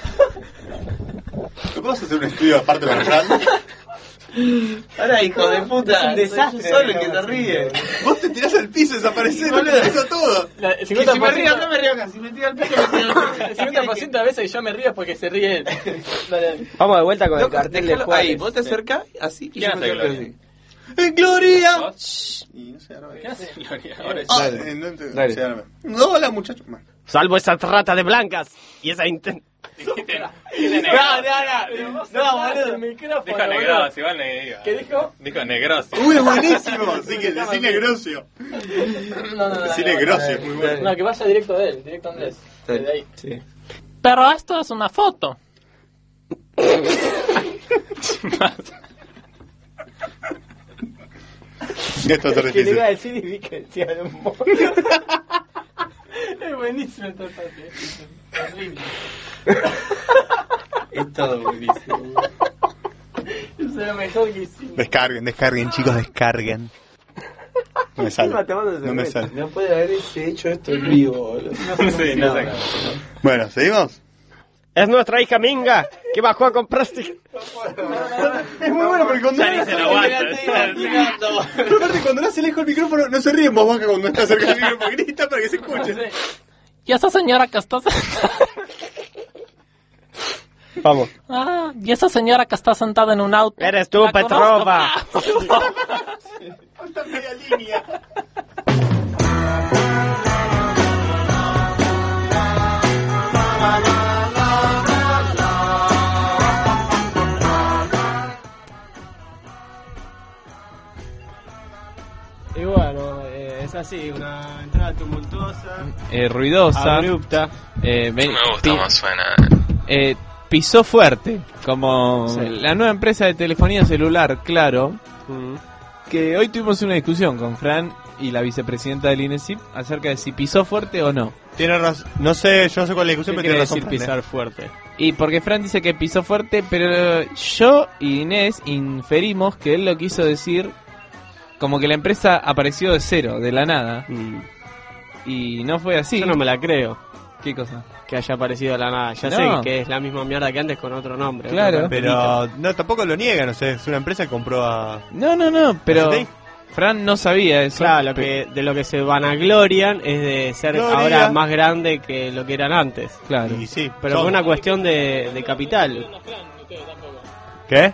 S2: ¿No vas a hacer un estudio aparte para entrar?
S4: Ahora, hijo de puta,
S15: Es un desastre,
S4: soy yo solo el que
S15: no,
S4: se
S15: sí,
S4: ríe.
S2: Vos te tirás al piso, desaparecés, no te
S4: Boludo.
S2: pasa todo.
S1: La- el
S4: Y si me río
S1: cincuenta por ciento
S4: acá, me río acá. Si me tiro al piso, me tiro al piso.
S1: el cincuenta por ciento de veces que yo me río es porque se ríe él. Dale.
S15: Vamos de vuelta con el
S4: Loco,
S15: cartel de
S4: déjalo
S15: Juárez.
S4: ahí, vos te acercás así y
S14: ¿Quién
S4: yo
S14: hace
S4: me acerco
S14: Gloria?
S4: así.
S2: ¡En Gloria!
S14: ¿Vos?
S2: Y no sé, ahora
S1: ¿Qué hace?
S14: Ahora sí.
S2: Ah,
S4: Dale.
S2: eh, no, ent-
S4: Dale.
S2: sí, ahora me- no, hola muchachos. Bueno.
S3: Salvo esa trata de blancas y esa inten...
S1: No, no, no. No, boludo. El micrófono,
S14: Dijo
S1: boludo.
S14: Negrosi, igual ne-
S1: ¿Qué dijo?
S14: Dijo Negrosi.
S2: Uy, buenísimo. Así que decí Negrosio.
S1: No, no, no.
S2: Decí
S1: no, no,
S2: Negrosio, es
S1: no.
S2: muy bueno.
S1: No, que vaya directo a él, directo a Andrés. Desde ahí.
S4: Sí.
S6: Pero esto es una foto.
S2: Esto te
S15: Que le iba a
S2: repite.
S15: decir y vi que decía de un mono.
S1: Es buenísimo esta parte. Es horrible.
S4: Es todo buenísimo.
S1: Es lo mejor que hicimos.
S2: Descarguen, descarguen, chicos, descarguen. No me sale.
S15: Encima te mando
S2: No me
S15: cerveza.
S2: sale.
S4: No puede haber hecho esto en vivo, boludo.
S14: Sí, no sé.
S2: Bueno, ¿seguimos?
S3: Es nuestra hija Minga que bajó a comprarse...
S2: Es muy bueno porque cuando
S14: Ya ni se lo aguanta.
S2: Pero aparte, cuando no se lejos el micrófono, no se ríe en voz baja cuando está cerca del micrófono. Grita para que se escuche.
S6: Y esa señora que está sentada...
S3: Vamos.
S6: Ah, y esa señora que está sentada en un auto...
S3: Eres tú,
S6: ¿la
S3: Petrova.
S6: conozco?
S2: Falta media línea.
S3: así, una entrada tumultuosa,
S4: eh, ruidosa,
S3: abrupta.
S4: Eh, ven-
S16: Me gusta
S4: pi-
S16: más suena.
S4: eh, pisó fuerte, como
S3: Sí.
S4: la nueva empresa de telefonía celular, Claro,
S3: Mm.
S4: que hoy tuvimos una discusión con Fran y la vicepresidenta del INESIP acerca de si pisó fuerte o no.
S2: Tiene razón. No sé, yo no sé cuál es la
S3: ¿Qué
S2: discusión, pero
S3: quiere
S2: tiene razón.
S3: decir
S2: Fran, ¿eh?
S3: pisar fuerte?
S4: Y porque Fran dice que pisó fuerte, pero yo y Inés inferimos que él lo quiso decir como que la empresa apareció de cero, de la nada.
S3: Mm.
S4: Y no fue así.
S3: Yo no me la creo.
S4: ¿Qué cosa?
S3: Que haya aparecido de la nada. Ya
S4: No.
S3: sé que es la misma mierda que antes con otro nombre.
S4: Claro.
S3: otro
S2: Pero
S3: cartelito.
S2: no, tampoco lo niegan, o sea, es una empresa que compró a...
S4: No, no, no, pero
S2: ¿A C T I?
S4: Fran no sabía eso.
S3: Claro, lo que, de lo que se vanaglorian es de ser
S2: Gloria.
S3: ahora más grande que lo que eran antes.
S4: Claro.
S2: Y sí,
S3: Pero
S2: son-
S3: fue una cuestión de, de capital.
S2: ¿Qué?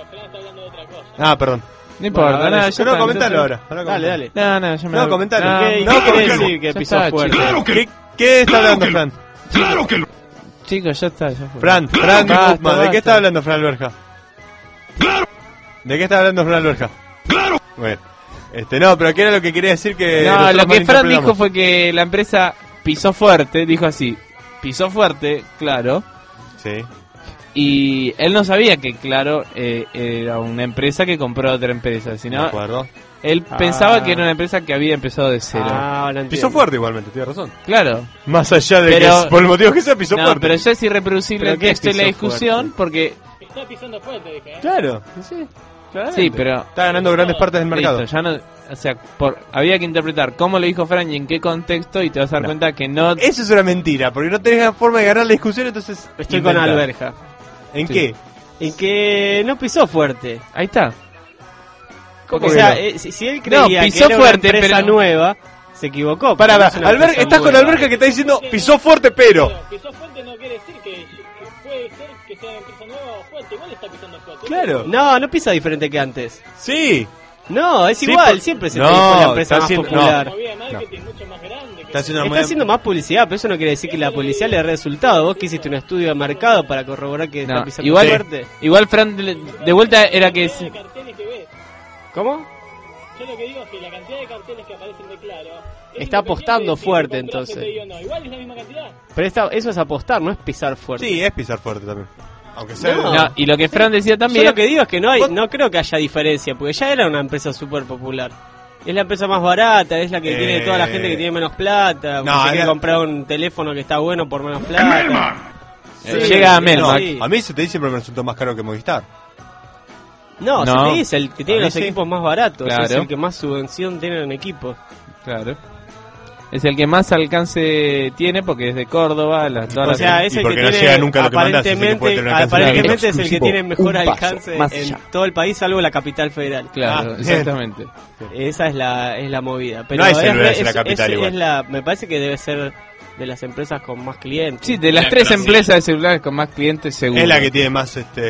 S2: Ah, perdón.
S4: No importa,
S3: Bueno,
S4: nada,
S3: dale,
S4: ya
S2: No,
S4: está,
S2: comentalo
S4: ya
S2: ahora.
S4: está.
S2: ahora
S3: Dale,
S2: comentalo.
S3: dale.
S4: No, no, yo me
S2: No,
S4: lo-
S2: comentalo.
S4: No,
S3: ¿Qué,
S2: no,
S3: qué quiere
S2: porque-
S3: decir que
S4: ya
S3: pisó
S4: está,
S3: fuerte?
S4: chicos.
S2: ¿Qué, ¿Qué está hablando Fran?
S5: Claro que lo...
S4: Chicos, ya está, ya fue.
S2: Fran, Fran
S4: Basta,
S2: Guzmán, ¿de
S4: basta.
S2: qué está hablando Fran Alberja?
S5: Claro,
S2: ¿De qué está hablando Fran Alberja?
S5: claro.
S2: Bueno, este, no, pero ¿qué era lo que quería decir que...
S4: No,
S2: nosotros
S4: lo que Fran
S2: malinterpretamos?
S4: dijo fue que la empresa pisó fuerte, dijo así, pisó fuerte, claro,
S2: Sí.
S4: y él no sabía que Claro eh, era una empresa que compró a otra empresa,
S2: De
S4: sino
S2: acuerdo.
S4: él
S3: Ah.
S4: pensaba que era una empresa que había empezado de cero.
S3: Ah, ahora entiendo.
S2: Pisó fuerte igualmente, tiene razón.
S4: Claro.
S2: Más allá de
S4: Pero-
S2: que, por el motivo que sea, pisó
S4: No,
S2: fuerte.
S4: pero ya es irreproducible
S3: ¿Pero
S4: el
S3: qué
S4: texto y la
S3: pisó
S4: discusión
S3: fuerte?
S4: porque...
S1: Está pisando fuerte, dije. ¿eh?
S2: Claro, sí. claramente.
S4: Sí, pero...
S2: Está ganando grandes partes del mercado.
S4: Listo, ya no, o sea, por, había que interpretar cómo lo dijo Fran y en qué contexto y te vas a dar
S2: No.
S4: cuenta que no...
S2: Eso es una mentira, porque no tenés forma de ganar la discusión, entonces...
S3: Estoy con
S2: inventá.
S3: Alberja.
S2: ¿En
S4: Sí.
S2: qué?
S3: En que no pisó fuerte.
S4: Ahí está.
S3: O sea, eh, si, si él creía
S4: No,
S3: que
S4: pisó
S3: era
S4: fuerte,
S3: una empresa
S4: pero-
S3: nueva, se equivocó.
S2: Para,
S3: porque no
S2: para,
S3: es una
S2: Alberca,
S3: empresa
S2: estás con
S3: nueva.
S2: Alberca que está diciendo pisó fuerte, pero...
S1: Pisó fuerte no quiere decir que, que puede ser que sea una empresa nueva o fuerte. Igual está pisando fuerte.
S2: Claro.
S3: No, no pisa diferente que antes.
S2: Sí.
S3: No, es
S2: Sí,
S3: igual,
S2: por-
S3: siempre se
S2: No,
S3: te dijo la empresa
S2: está
S3: más
S2: haciendo-
S3: popular.
S1: Movida de marketing mucho más grande. Que
S2: Está haciendo una
S3: Está
S2: movida-
S3: haciendo más publicidad, pero eso no quiere decir que la publicidad le dé resultado. Vos que hiciste un estudio de mercado para corroborar que
S4: No,
S3: está pisando
S4: igual,
S3: fuerte.
S4: igual Fran de, de vuelta era que...
S1: la cantidad de carteles que ves.
S3: ¿Cómo?
S1: Yo lo que digo es que la cantidad de carteles que aparecen de Claro es
S3: Está apostando
S1: independiente de si
S3: fuerte,
S1: se compra
S3: entonces.
S1: C T I o no. Igual es la misma cantidad.
S3: Pero esta- eso es apostar, no es pisar fuerte.
S2: Sí, es pisar fuerte también. Aunque sea...
S3: No.
S4: No, y lo que Fran decía
S3: Yo
S4: también...
S3: lo que digo es que no hay, no creo que haya diferencia, porque ya era una empresa súper popular. Es la empresa más barata, es la que
S2: Eh,
S3: tiene toda la gente que tiene menos plata,
S2: no,
S3: que se
S2: es
S3: quiere
S2: la-
S3: comprar un teléfono que está bueno por menos plata.
S4: Eh, llega a Melmac.
S3: sí.
S2: A mí se te dice siempre me resultó más caro que Movistar.
S3: No,
S4: No.
S3: se te dice, el que tiene
S2: A mí
S3: los
S2: sí.
S3: equipos más baratos,
S4: Claro.
S3: es el que más subvención tiene en equipos.
S4: Claro. Es el que más alcance tiene porque es de Córdoba. Las, todas
S3: O
S4: las-
S3: sea, es
S2: y
S3: el que
S2: porque no
S3: tiene,
S2: llega nunca lo que mandás, así que puede
S3: aparentemente,
S2: tener un alcance
S3: aparentemente es el que
S2: exclusivo.
S3: tiene mejor
S4: Un paso
S3: alcance
S4: más
S3: en
S4: allá.
S3: todo el país, salvo la capital federal.
S4: Claro,
S2: Ah,
S4: exactamente.
S3: Esa es la, es la movida. Pero
S2: No hay
S3: es,
S2: celulares en la
S3: es-
S2: capital
S3: es-
S2: igual.
S3: es la, me parece que debe ser de las empresas con más clientes.
S4: Sí, de las tres empresas de celulares con más clientes seguro.
S2: Es la que tiene más este...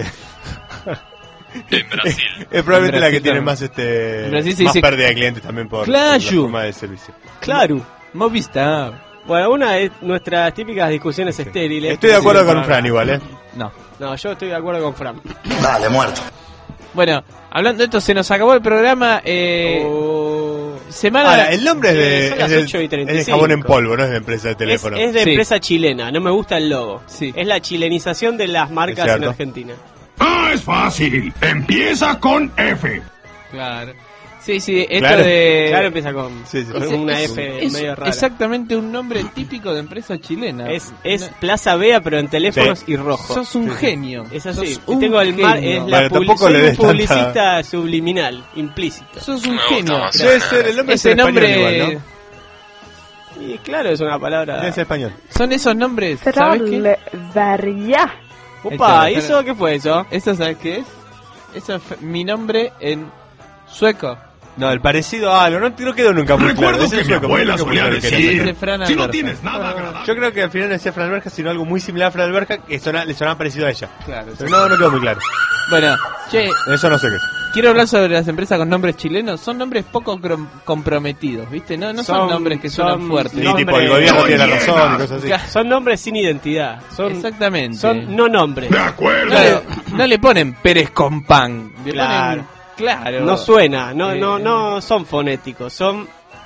S16: En Brasil.
S2: Es probablemente
S4: En
S2: la
S4: Brasil
S2: que tiene
S4: también.
S2: más este
S4: En Brasil se
S2: más
S4: dice-
S2: pérdida de clientes también por, por
S4: Claro.
S2: la forma de servicio.
S3: Claro.
S4: Movistar.
S3: Bueno, una de nuestras típicas discusiones estériles.
S2: Estoy de acuerdo
S3: Sí,
S2: con
S3: no,
S2: Fran igual, ¿eh?
S4: No.
S3: No, yo estoy de acuerdo con Fran.
S11: Dale, muerto.
S4: Bueno, hablando de esto, se nos acabó el programa. Eh,
S3: Oh.
S4: Semana.
S2: Ahora, el nombre es de,
S3: Eh, son las
S2: es de-
S3: ocho y treinta y
S2: es de
S3: cinco.
S2: jabón en polvo, no es de empresa de
S3: Es,
S2: teléfono.
S3: es de
S4: Sí.
S3: empresa chilena, no me gusta el logo.
S4: Sí.
S3: Es la chilenización de las marcas
S2: Es
S3: en
S2: cierto.
S3: Argentina.
S5: Ah, es fácil. Empieza con F.
S4: Claro. Sí, sí, esto
S2: Claro.
S4: de.
S3: Claro, empieza con,
S2: Sí, sí.
S3: con
S4: Es-
S3: una
S4: es-
S3: F
S4: es
S3: medio rara.
S4: exactamente un nombre típico de empresa chilena.
S3: Es, es
S4: No-
S3: Plaza Bea, pero en teléfonos
S2: Sí.
S3: y rojo.
S4: Sos un genio.
S3: Es así.
S4: Sos
S3: Y
S4: un
S3: tengo el mar,
S4: genio.
S3: es la
S2: Bueno,
S3: publi-
S2: tampoco
S3: soy
S2: le
S3: un
S2: des tanta-
S3: publicista subliminal, implícito.
S4: Sos un
S16: Me gusta
S4: genio.
S16: más.
S2: Debe ser el nombre es
S4: Ese
S2: en español
S4: nombre.
S2: igual, ¿no?
S3: Y claro, es una palabra.
S2: Debe ser español.
S4: Son esos nombres. ¿Sabes qué?
S17: Trollberga.
S3: Opa, ¿y eso qué fue eso?
S4: ¿Eso sabes qué es? Eso es f- mi nombre en sueco.
S2: No, el parecido a algo, no, no quedó nunca muy claro.
S5: Recuerdo
S2: Ese
S5: que
S2: es
S5: mi
S2: lo que
S5: abuela
S2: nunca muy
S5: solía
S2: claro que era.
S4: Dice
S5: decir,
S4: Fran
S5: si no
S4: Alberto.
S5: tienes nada agradable.
S2: Yo creo que al final no decía Fran Alberja, sino algo muy similar a Fran Alberja que sona- le sonaba parecido a ella.
S4: Claro.
S2: Pero no, no quedó muy claro.
S4: Bueno, che,
S2: Eso no sé qué.
S4: quiero hablar sobre las empresas con nombres chilenos. Son nombres poco crom- comprometidos, ¿viste? No, no son,
S3: Son-
S4: nombres que suenan
S3: son
S4: fuertes.
S2: Sí,
S3: Nombre-
S2: tipo, el gobierno
S5: No
S2: tiene la
S5: llenas.
S2: razón y cosas así.
S3: Son nombres sin identidad. Son,
S4: Exactamente.
S3: son no nombres.
S5: De acuerdo.
S4: No le, no le ponen Pérez con pan. Le
S3: Claro.
S4: ponen- claro.
S3: No suena, no,
S4: Eh.
S3: no, no son fonéticos, son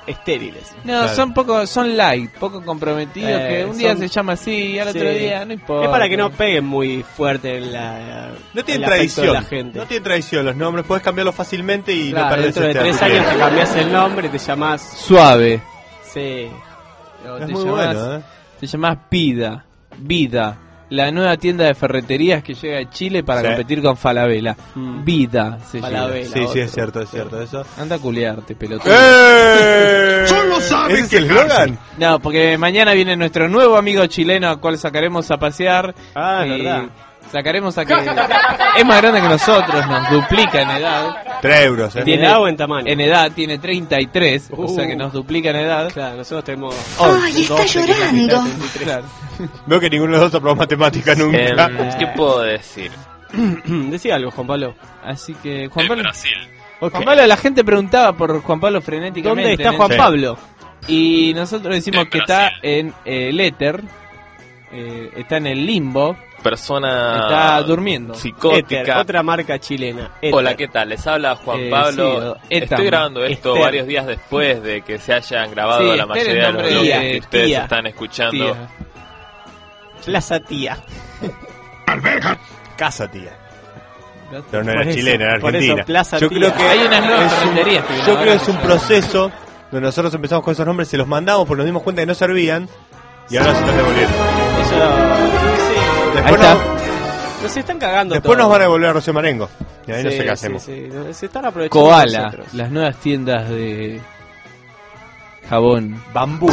S3: estériles.
S4: No,
S3: Claro.
S4: son poco, son light, poco comprometidos,
S3: Eh,
S4: que un día
S3: son-
S4: se llama así y al
S3: Sí.
S4: otro día no importa.
S3: Es para que no peguen muy fuerte en la.
S2: No tienen
S3: el afecto de
S2: tradición.
S3: la gente.
S2: No tienen tradición los nombres, podés cambiarlos fácilmente y
S3: Claro,
S2: no perdés
S3: dentro de
S2: este
S3: tres
S2: artículo.
S3: años te cambias el nombre y te llamás.
S4: Suave.
S3: Sí.
S4: O
S2: Es
S4: te
S2: muy
S4: llamás-
S2: bueno, ¿eh?
S4: Te llamás Vida, Vida, la nueva tienda de ferreterías que llega a Chile para
S2: Sí.
S4: competir con Falabella.
S3: Mm.
S4: Vida se
S3: Falabella,
S4: llama.
S2: Sí, sí,
S3: otro.
S2: es cierto, es cierto eso.
S4: Anda a culiarte, pelotudo.
S2: ¡Eh!
S5: Solo saben
S2: ¿Ese es el
S5: quejarse.
S2: eslogan?
S4: No, porque mañana viene nuestro nuevo amigo chileno al cual sacaremos a pasear.
S3: Ah, es
S4: y
S3: verdad.
S4: Sacaremos a que es más grande que nosotros, nos duplica en edad.
S2: Tres euros, ¿eh?
S3: ¿En edad o en tamaño?
S4: En edad tiene treinta y tres, o
S3: Uh.
S4: sea que nos duplica en edad.
S3: Claro, nosotros tenemos.
S12: Ay, está
S3: doce, que es la mitad,
S12: llorando.
S3: treinta y tres.
S4: Claro.
S2: Veo que ninguno de los dos aprobó matemáticas nunca.
S6: Em, ¿Qué puedo decir?
S3: Decía algo, Juan Pablo.
S4: Así que Juan
S6: En
S4: Pablo,
S6: Brasil.
S3: Ok.
S4: Juan Pablo, la gente preguntaba por Juan Pablo frenéticamente.
S3: ¿Dónde está
S4: en el
S3: Juan
S4: chat.
S3: Pablo?
S4: Y nosotros decimos
S6: En
S4: que
S6: Brasil.
S4: está en eh, el éter, eh, está en el limbo,
S6: Persona
S4: está durmiendo.
S6: psicótica.
S3: Éter, otra marca chilena. Éter.
S6: Hola, ¿qué tal? Les habla Juan
S4: Eh,
S6: Pablo.
S4: sí, Etam.
S6: Estoy grabando esto
S3: Esther.
S6: varios días después de que se hayan grabado
S4: Sí,
S6: la
S4: Esther
S6: mayoría
S4: es
S6: de los
S4: nombre
S6: blogs
S3: de-
S6: que ustedes
S3: tía.
S6: están escuchando.
S4: Tía.
S3: Plaza Tía.
S5: Alberga.
S2: Casa, tía. Pero no era
S3: Por eso,
S2: chilena, era
S3: por eso,
S2: argentina.
S3: Plaza
S2: Yo
S3: Tía.
S2: creo que
S4: Hay unas nuevas
S2: es un-
S4: ferreterías que
S2: yo
S4: ahora
S2: creo que es
S4: se
S2: un
S4: llaman.
S2: proceso donde nosotros empezamos con esos nombres, se los mandamos porque nos dimos cuenta que no servían y ahora se están devolviendo.
S3: Eso. Sí.
S2: Después,
S4: Ahí está.
S2: nos,
S3: Nos están cagando
S2: después
S3: todo.
S2: nos van a devolver a Rocío Marengo. Y ahí no
S3: Sí,
S2: sé qué
S3: sí,
S2: hacemos.
S3: sí, no, se están aprovechando de
S4: Koala,
S3: nosotros.
S4: las nuevas tiendas de jabón.
S2: Bambú.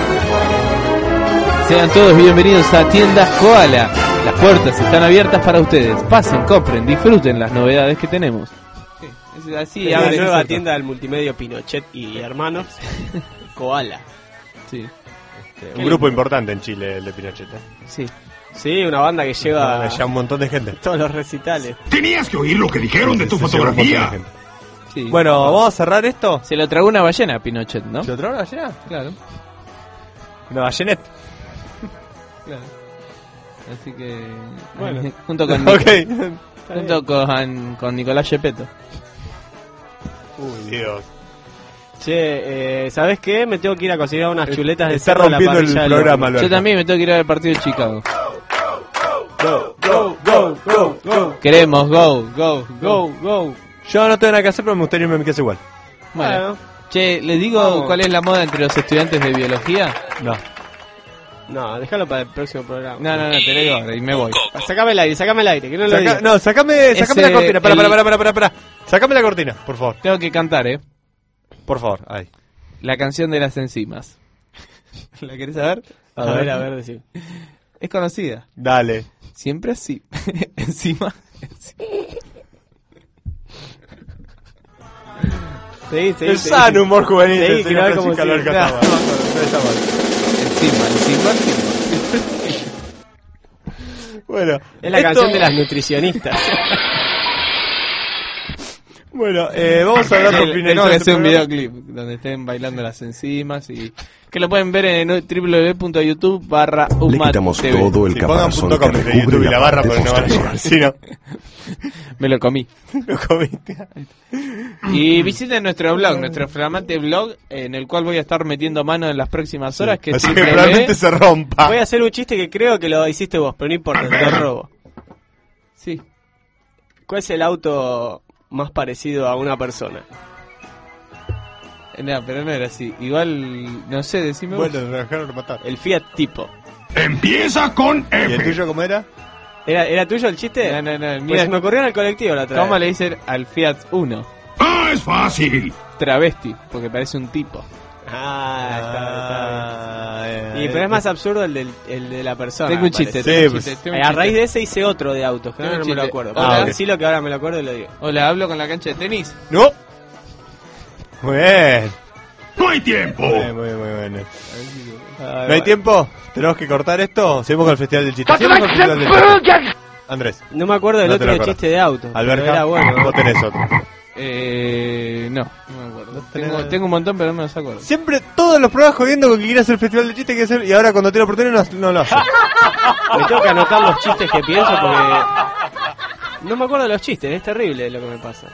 S4: Sean todos bienvenidos a Tiendas Koala. Las puertas están abiertas para ustedes. Pasen, compren, disfruten las novedades que tenemos. Sí, es así,
S3: la
S4: abren
S3: nueva
S4: eso.
S3: tienda del multimedio Pinochet y hermanos. Koala.
S4: Sí,
S2: Un grupo importante en Chile, el de Pinochet. ¿eh?
S4: sí.
S3: Sí, una banda que lleva
S2: Ya un montón de gente.
S3: todos los recitales.
S5: Tenías que oír lo que dijeron de tu
S2: Se lleva un montón de
S5: fotografía.
S2: gente.
S4: sí.
S2: Bueno, ¿vamos a cerrar esto?
S4: Se lo tragó una ballena a Pinochet, ¿no?
S2: ¿Se lo trajo allá?
S4: Claro,
S2: Una ballenet.
S4: claro. Así que...
S3: Bueno.
S4: junto con,
S2: Ok.
S4: junto con, con Nicolás Gepetto.
S2: Uy, Dios.
S3: Che, eh, ¿sabes qué? Me tengo que ir a cocinar unas chuletas de
S2: Está
S3: cerdo a la
S2: rompiendo el
S3: parrilla del
S2: programa,
S3: horno.
S2: Alberto.
S4: Yo también me tengo que ir a ver el partido de Chicago.
S3: Go, go, go, go, go.
S4: Queremos, go, go,
S3: Go, go.
S2: Yo no tengo nada que hacer, pero me gustaría irme a mi casa igual.
S4: Bueno,
S3: Bueno.
S4: che, ¿les digo
S3: Vamos.
S4: cuál es la moda entre los estudiantes de biología?
S2: No.
S3: No, déjalo para el próximo programa.
S4: No, no, no, te lo digo ahora y me voy.
S3: Sacame el aire, sacame el aire, que no lo
S2: Saca-
S3: digas.
S2: no, sacame, sacame
S4: Ese,
S2: la cortina. Para,
S4: el-
S2: para, para, para, para, para. Sacame la cortina, por favor.
S4: Tengo que cantar, ¿eh?
S2: Por favor, ahí.
S4: La canción de las enzimas. ¿La querés saber?
S3: A ver, a ver, decir.
S4: Es conocida.
S2: Dale.
S4: Siempre así. Encima.
S3: Sí, sí,
S2: El
S3: sí.
S2: sano humor juvenil
S3: Sí,
S2: del
S3: que
S2: señor
S3: no hay como
S2: Francisco
S3: si-
S2: Alberca
S3: no.
S2: Tama. No está mal.
S4: Encima, encima, encima.
S2: Bueno,
S3: Es la
S2: esto-
S3: canción de las nutricionistas.
S2: Bueno, eh, vamos a hablar
S4: Sí,
S2: por
S4: le-
S2: finalizar
S4: Tenemos que
S2: este
S4: hacer un
S2: programa.
S4: videoclip donde estén bailando las enzimas y que lo pueden ver en doble u doble u doble u punto youtube barra
S17: Le
S4: Umat
S17: quitamos
S4: T V.
S17: todo el
S2: Si pongan
S17: caparazón
S2: punto
S17: que
S2: com entre
S17: recubre
S2: YouTube y
S17: la
S2: la barra,
S17: parte
S2: porque no van a
S17: posterior.
S2: llegar. Si no,
S4: Me lo comí.
S2: lo comiste.
S4: Y visiten nuestro blog, nuestro flamante blog, en el cual voy a estar metiendo mano en las próximas horas, que es
S2: Así que
S4: triple
S2: probablemente
S4: B.
S2: se rompa.
S3: Voy a hacer un chiste que creo que lo hiciste vos, pero no importa, te lo robo.
S4: Sí.
S3: ¿Cuál es el auto más parecido a una persona?
S4: No, pero no era así. Igual, no sé, decime vos.
S2: Bueno, lo dejaron rematar.
S3: El Fiat Tipo.
S5: Empieza con
S2: ¿Y el
S5: F.
S2: tuyo cómo era?
S3: ¿Era, ¿Era tuyo el chiste?
S4: No, no, no.
S3: Pues
S4: Mira,
S3: se me ocurrió en el colectivo la otra
S4: ¿cómo
S3: vez.
S4: le dicen al Fiat uno?
S5: Ah, es fácil.
S4: Travesti, porque parece un tipo.
S3: Ah, está,
S2: Ah,
S3: está bien.
S2: eh,
S3: Y pero es más absurdo el, del, el de la persona.
S4: Tengo
S3: me
S4: un chiste,
S3: parece.
S4: tengo
S2: Sí,
S4: un
S2: pues.
S4: chiste. tengo
S3: Eh,
S4: un
S3: a
S4: chiste.
S3: raíz de ese hice otro de autos, que
S4: Tengo
S3: ahora no
S4: un
S3: me lo
S4: chiste.
S3: acuerdo.
S4: Hola.
S3: Pero sí lo que ahora me lo acuerdo y lo digo.
S4: Hola, hablo con la cancha de tenis.
S2: No. Muy bien.
S5: No hay tiempo.
S2: Muy bien, muy bien, muy bien. ¿No hay tiempo? ¿Tenemos que cortar esto? Seguimos con el Festival del Chiste. Seguimos con el Festival del Chiste. Andrés.
S3: No me acuerdo del
S2: No te
S3: otro
S2: lo acordás.
S3: chiste de autos. pero
S2: Alberca,
S3: era bueno.
S2: vos tenés otro.
S4: Eh, no, no me acuerdo.
S2: tenés
S4: Tengo,
S2: nada.
S4: tengo un montón, pero no me los acuerdo.
S2: Siempre todos los programas jodiendo con que quiere hacer el Festival del Chiste hay que hacer, y ahora cuando tiene la oportunidad no, no lo hace.
S3: Me tengo que anotar los chistes que pienso porque no me acuerdo de los chistes, es terrible lo que me pasa.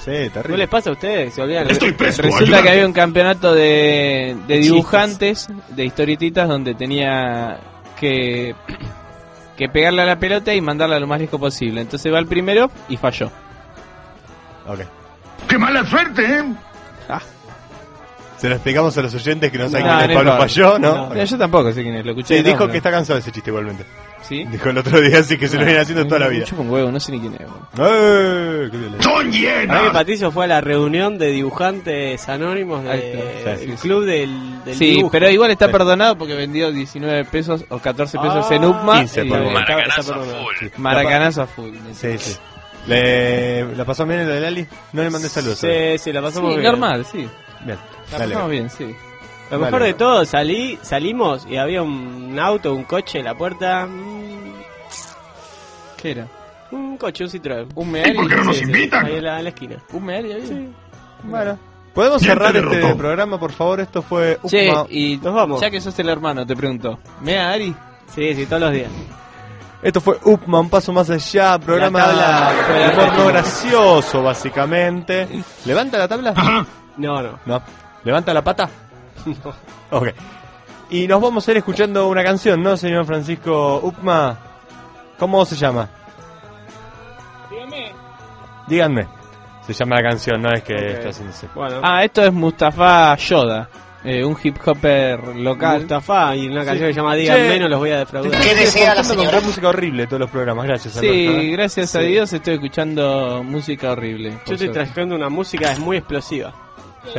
S17: Sí, terrible.
S3: ¿No les pasa a ustedes? Se olvidan.
S5: Estoy presto,
S4: Resulta
S5: ayúdame.
S4: que había un campeonato de, de dibujantes, de historietitas, donde tenía que, que pegarle a la pelota y mandarla lo más lejos posible. Entonces va el primero y falló.
S17: Ok.
S5: ¡Qué mala suerte, eh!
S4: Ah.
S17: Se lo explicamos a los oyentes que no saben
S4: No,
S17: quién es
S4: no es
S17: Pablo
S4: Pablo.
S17: Falló, ¿no?
S4: No, yo tampoco sé quién es, lo escuché.
S17: Sí,
S4: de
S17: dijo
S4: nombre.
S17: que está cansado de ese chiste igualmente.
S4: ¿Sí?
S17: Dijo el otro día, así que se lo viene haciendo toda la vida.
S4: Mucho con huevo, no sé ni quién es. Bro.
S17: ¡Eh! ¡Qué violento!
S5: ¡Son
S3: Ahora que
S5: llenas!
S3: Patricio fue a la reunión de dibujantes anónimos
S4: Ahí
S3: del
S4: está, sí,
S3: el
S4: sí,
S3: club del, del
S4: Sí,
S3: dibujo.
S4: pero igual está
S17: Sí.
S4: perdonado porque vendió diecinueve pesos o catorce pesos
S3: Ah,
S4: en UPMA.
S17: quince
S4: y
S17: por
S4: está-
S17: uno.
S4: está
S16: Maracanazo a
S4: perdonado.
S16: full.
S4: Maracanazo a full.
S17: Sí, sí. ¿Le, ¿La pasó bien en lo de Lali? No le mandé saludos.
S3: Sí, sí, la
S4: Sí,
S3: pasamos bien.
S4: normal, sí.
S17: Bien.
S4: La
S17: Dale.
S4: pasamos bien, sí.
S3: Lo mejor
S17: Dale.
S3: de todo, salí, salimos y había un auto, un coche en la puerta. mm,
S4: ¿Qué era?
S3: Un coche, un Citroën.
S4: ¿Un
S5: ¿Y
S4: Meari?
S5: por qué no nos
S3: Sí, sí,
S5: invitan?
S3: ahí en la, en la esquina.
S4: ¿Un Meari ahí?
S3: Sí.
S17: Bueno. ¿Podemos
S5: ¿Quién
S17: cerrar
S5: te
S17: este
S5: derrotó?
S17: programa, por favor? Esto fue
S4: Che,
S17: Upma.
S4: y
S3: Nos vamos.
S4: ya que sos el hermano, te pregunto. ¿Mea Ari?
S3: Sí, sí, todos los días.
S17: Esto fue Upma, un paso más allá. Programa
S3: La tabla-
S17: de humor no gracioso, básicamente. ¿Levanta la tabla?
S5: Ajá.
S3: No, no.
S17: No. ¿Levanta la pata? Ok. Y nos vamos a ir escuchando una canción, ¿no, señor Francisco Upma? ¿Cómo se llama?
S3: Dígame.
S17: Díganme. Se llama la canción, no es que
S3: Ok.
S17: está haciéndose.
S3: Bueno,
S4: Ah, esto es Mustafa Yoda, eh, un hip hopper local.
S3: Mustafa y una canción
S17: Sí.
S3: que se llama Digan
S17: Che.
S3: Menos, los voy a defraudar.
S17: ¿Qué
S18: desea la señora?
S17: música horrible todos los programas, gracias.
S4: Sí,
S17: Alberto, ¿eh?
S4: gracias a
S3: Sí.
S4: Dios estoy escuchando música horrible. por
S3: Yo estoy
S4: suerte.
S3: trayendo una música, es muy explosiva.
S4: Sí.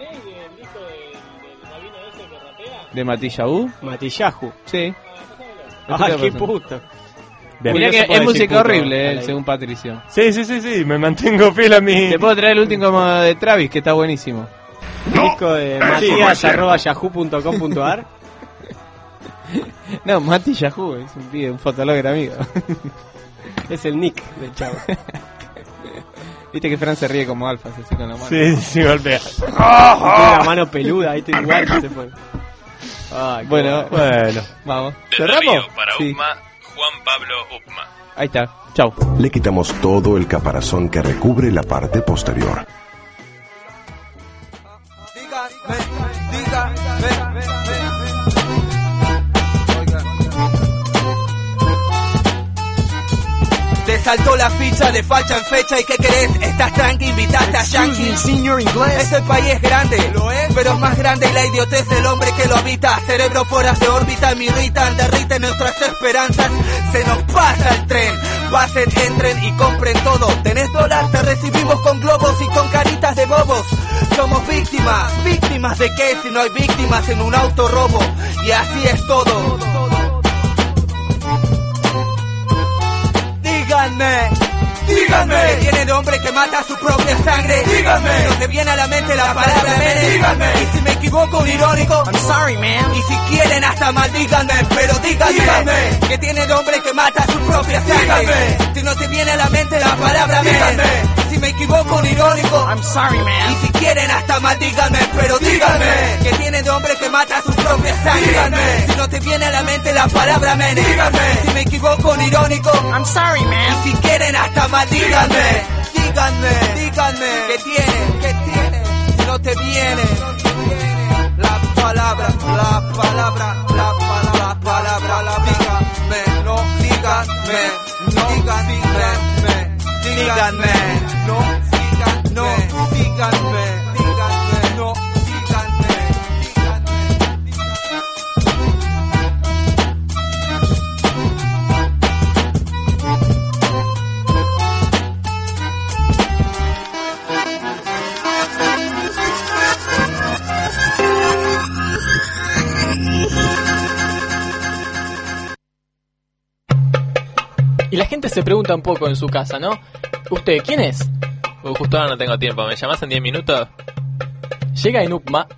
S4: ¿De Matilla U?
S3: Matillahu.
S4: Sí.
S3: Ah, qué
S4: puto.
S3: puto.
S17: Bien.
S4: Mirá
S3: No
S4: que
S3: se puede
S4: es
S3: decir
S4: música
S3: puto
S4: horrible,
S3: al
S4: eh,
S3: aire.
S4: según Patricio.
S17: Sí, sí, sí, sí, me mantengo fiel a mi...
S4: Te puedo traer el último de Travis, que está buenísimo.
S5: No,
S3: Disco de
S5: eso no es
S3: matías
S5: cierto.
S3: arroba yahoo punto com punto ar.
S4: No, Mati Yahoo, es un pibe, un fotologger amigo.
S3: Es el nick del chavo.
S4: Viste que Fran se ríe como alfa, así con la mano.
S17: Sí, sí, golpea.
S3: Tiene una mano peluda, ahí está igual que se pone. Ay, qué
S4: Bueno,
S17: Bueno.
S4: vamos.
S16: De
S4: ¿Cerramos?
S16: Río para
S4: Sí.
S16: UPMA, Juan Pablo Upma.
S4: Ahí está. Chau.
S19: Le quitamos todo el caparazón que recubre la parte posterior.
S18: Te saltó la ficha de facha en fecha y ¿qué querés? Estás tranqui, invitaste a Yankee. Señor inglés. Este país es grande, lo es, pero es más grande la idiotez del hombre que lo habita. Cerebro fuera de órbita, me irritan, derriten nuestras esperanzas. Se nos pasa el tren, pasen, entren y compren todo. ¿Tenés dólar? Te recibimos con globos y con caritas de bobos. Somos víctimas, víctimas de qué si no hay víctimas en un autorrobo. Y así es todo. Díganme, díganme, ¿qué tiene de hombre que mata a su propia sangre? Díganme, no te viene a la mente la palabra men. Díganme, y si me equivoco un irónico, I'm sorry man. Y si quieren hasta maldíganme, pero díganme, díganme, ¿qué tiene de hombre que mata a su propia sangre? Díganme, si no te viene a la mente la palabra men. Díganme, si me equivoco un irónico, I'm sorry man. Y si quieren hasta maldíganme, pero díganme, ¿qué tiene de hombre que mata a su propia sangre? Díganme, si no te viene a la mente la palabra men. Díganme, si me equivoco un irónico, I'm sorry man. Y si quieren hasta más, díganme, díganme, díganme, ¿qué tiene? ¿Qué tiene? Si no te viene la palabra, la palabra, la palabra, la palabra, la díganme, no, díganme, no, díganme, díganme, no, díganme, no, díganme, díganme, no, díganme,
S1: Y la gente se pregunta un poco en su casa, ¿no? ¿Usted quién es?
S6: Uh, justo ahora no tengo tiempo, ¿me llamás en diez minutos?
S1: Llega en UPMA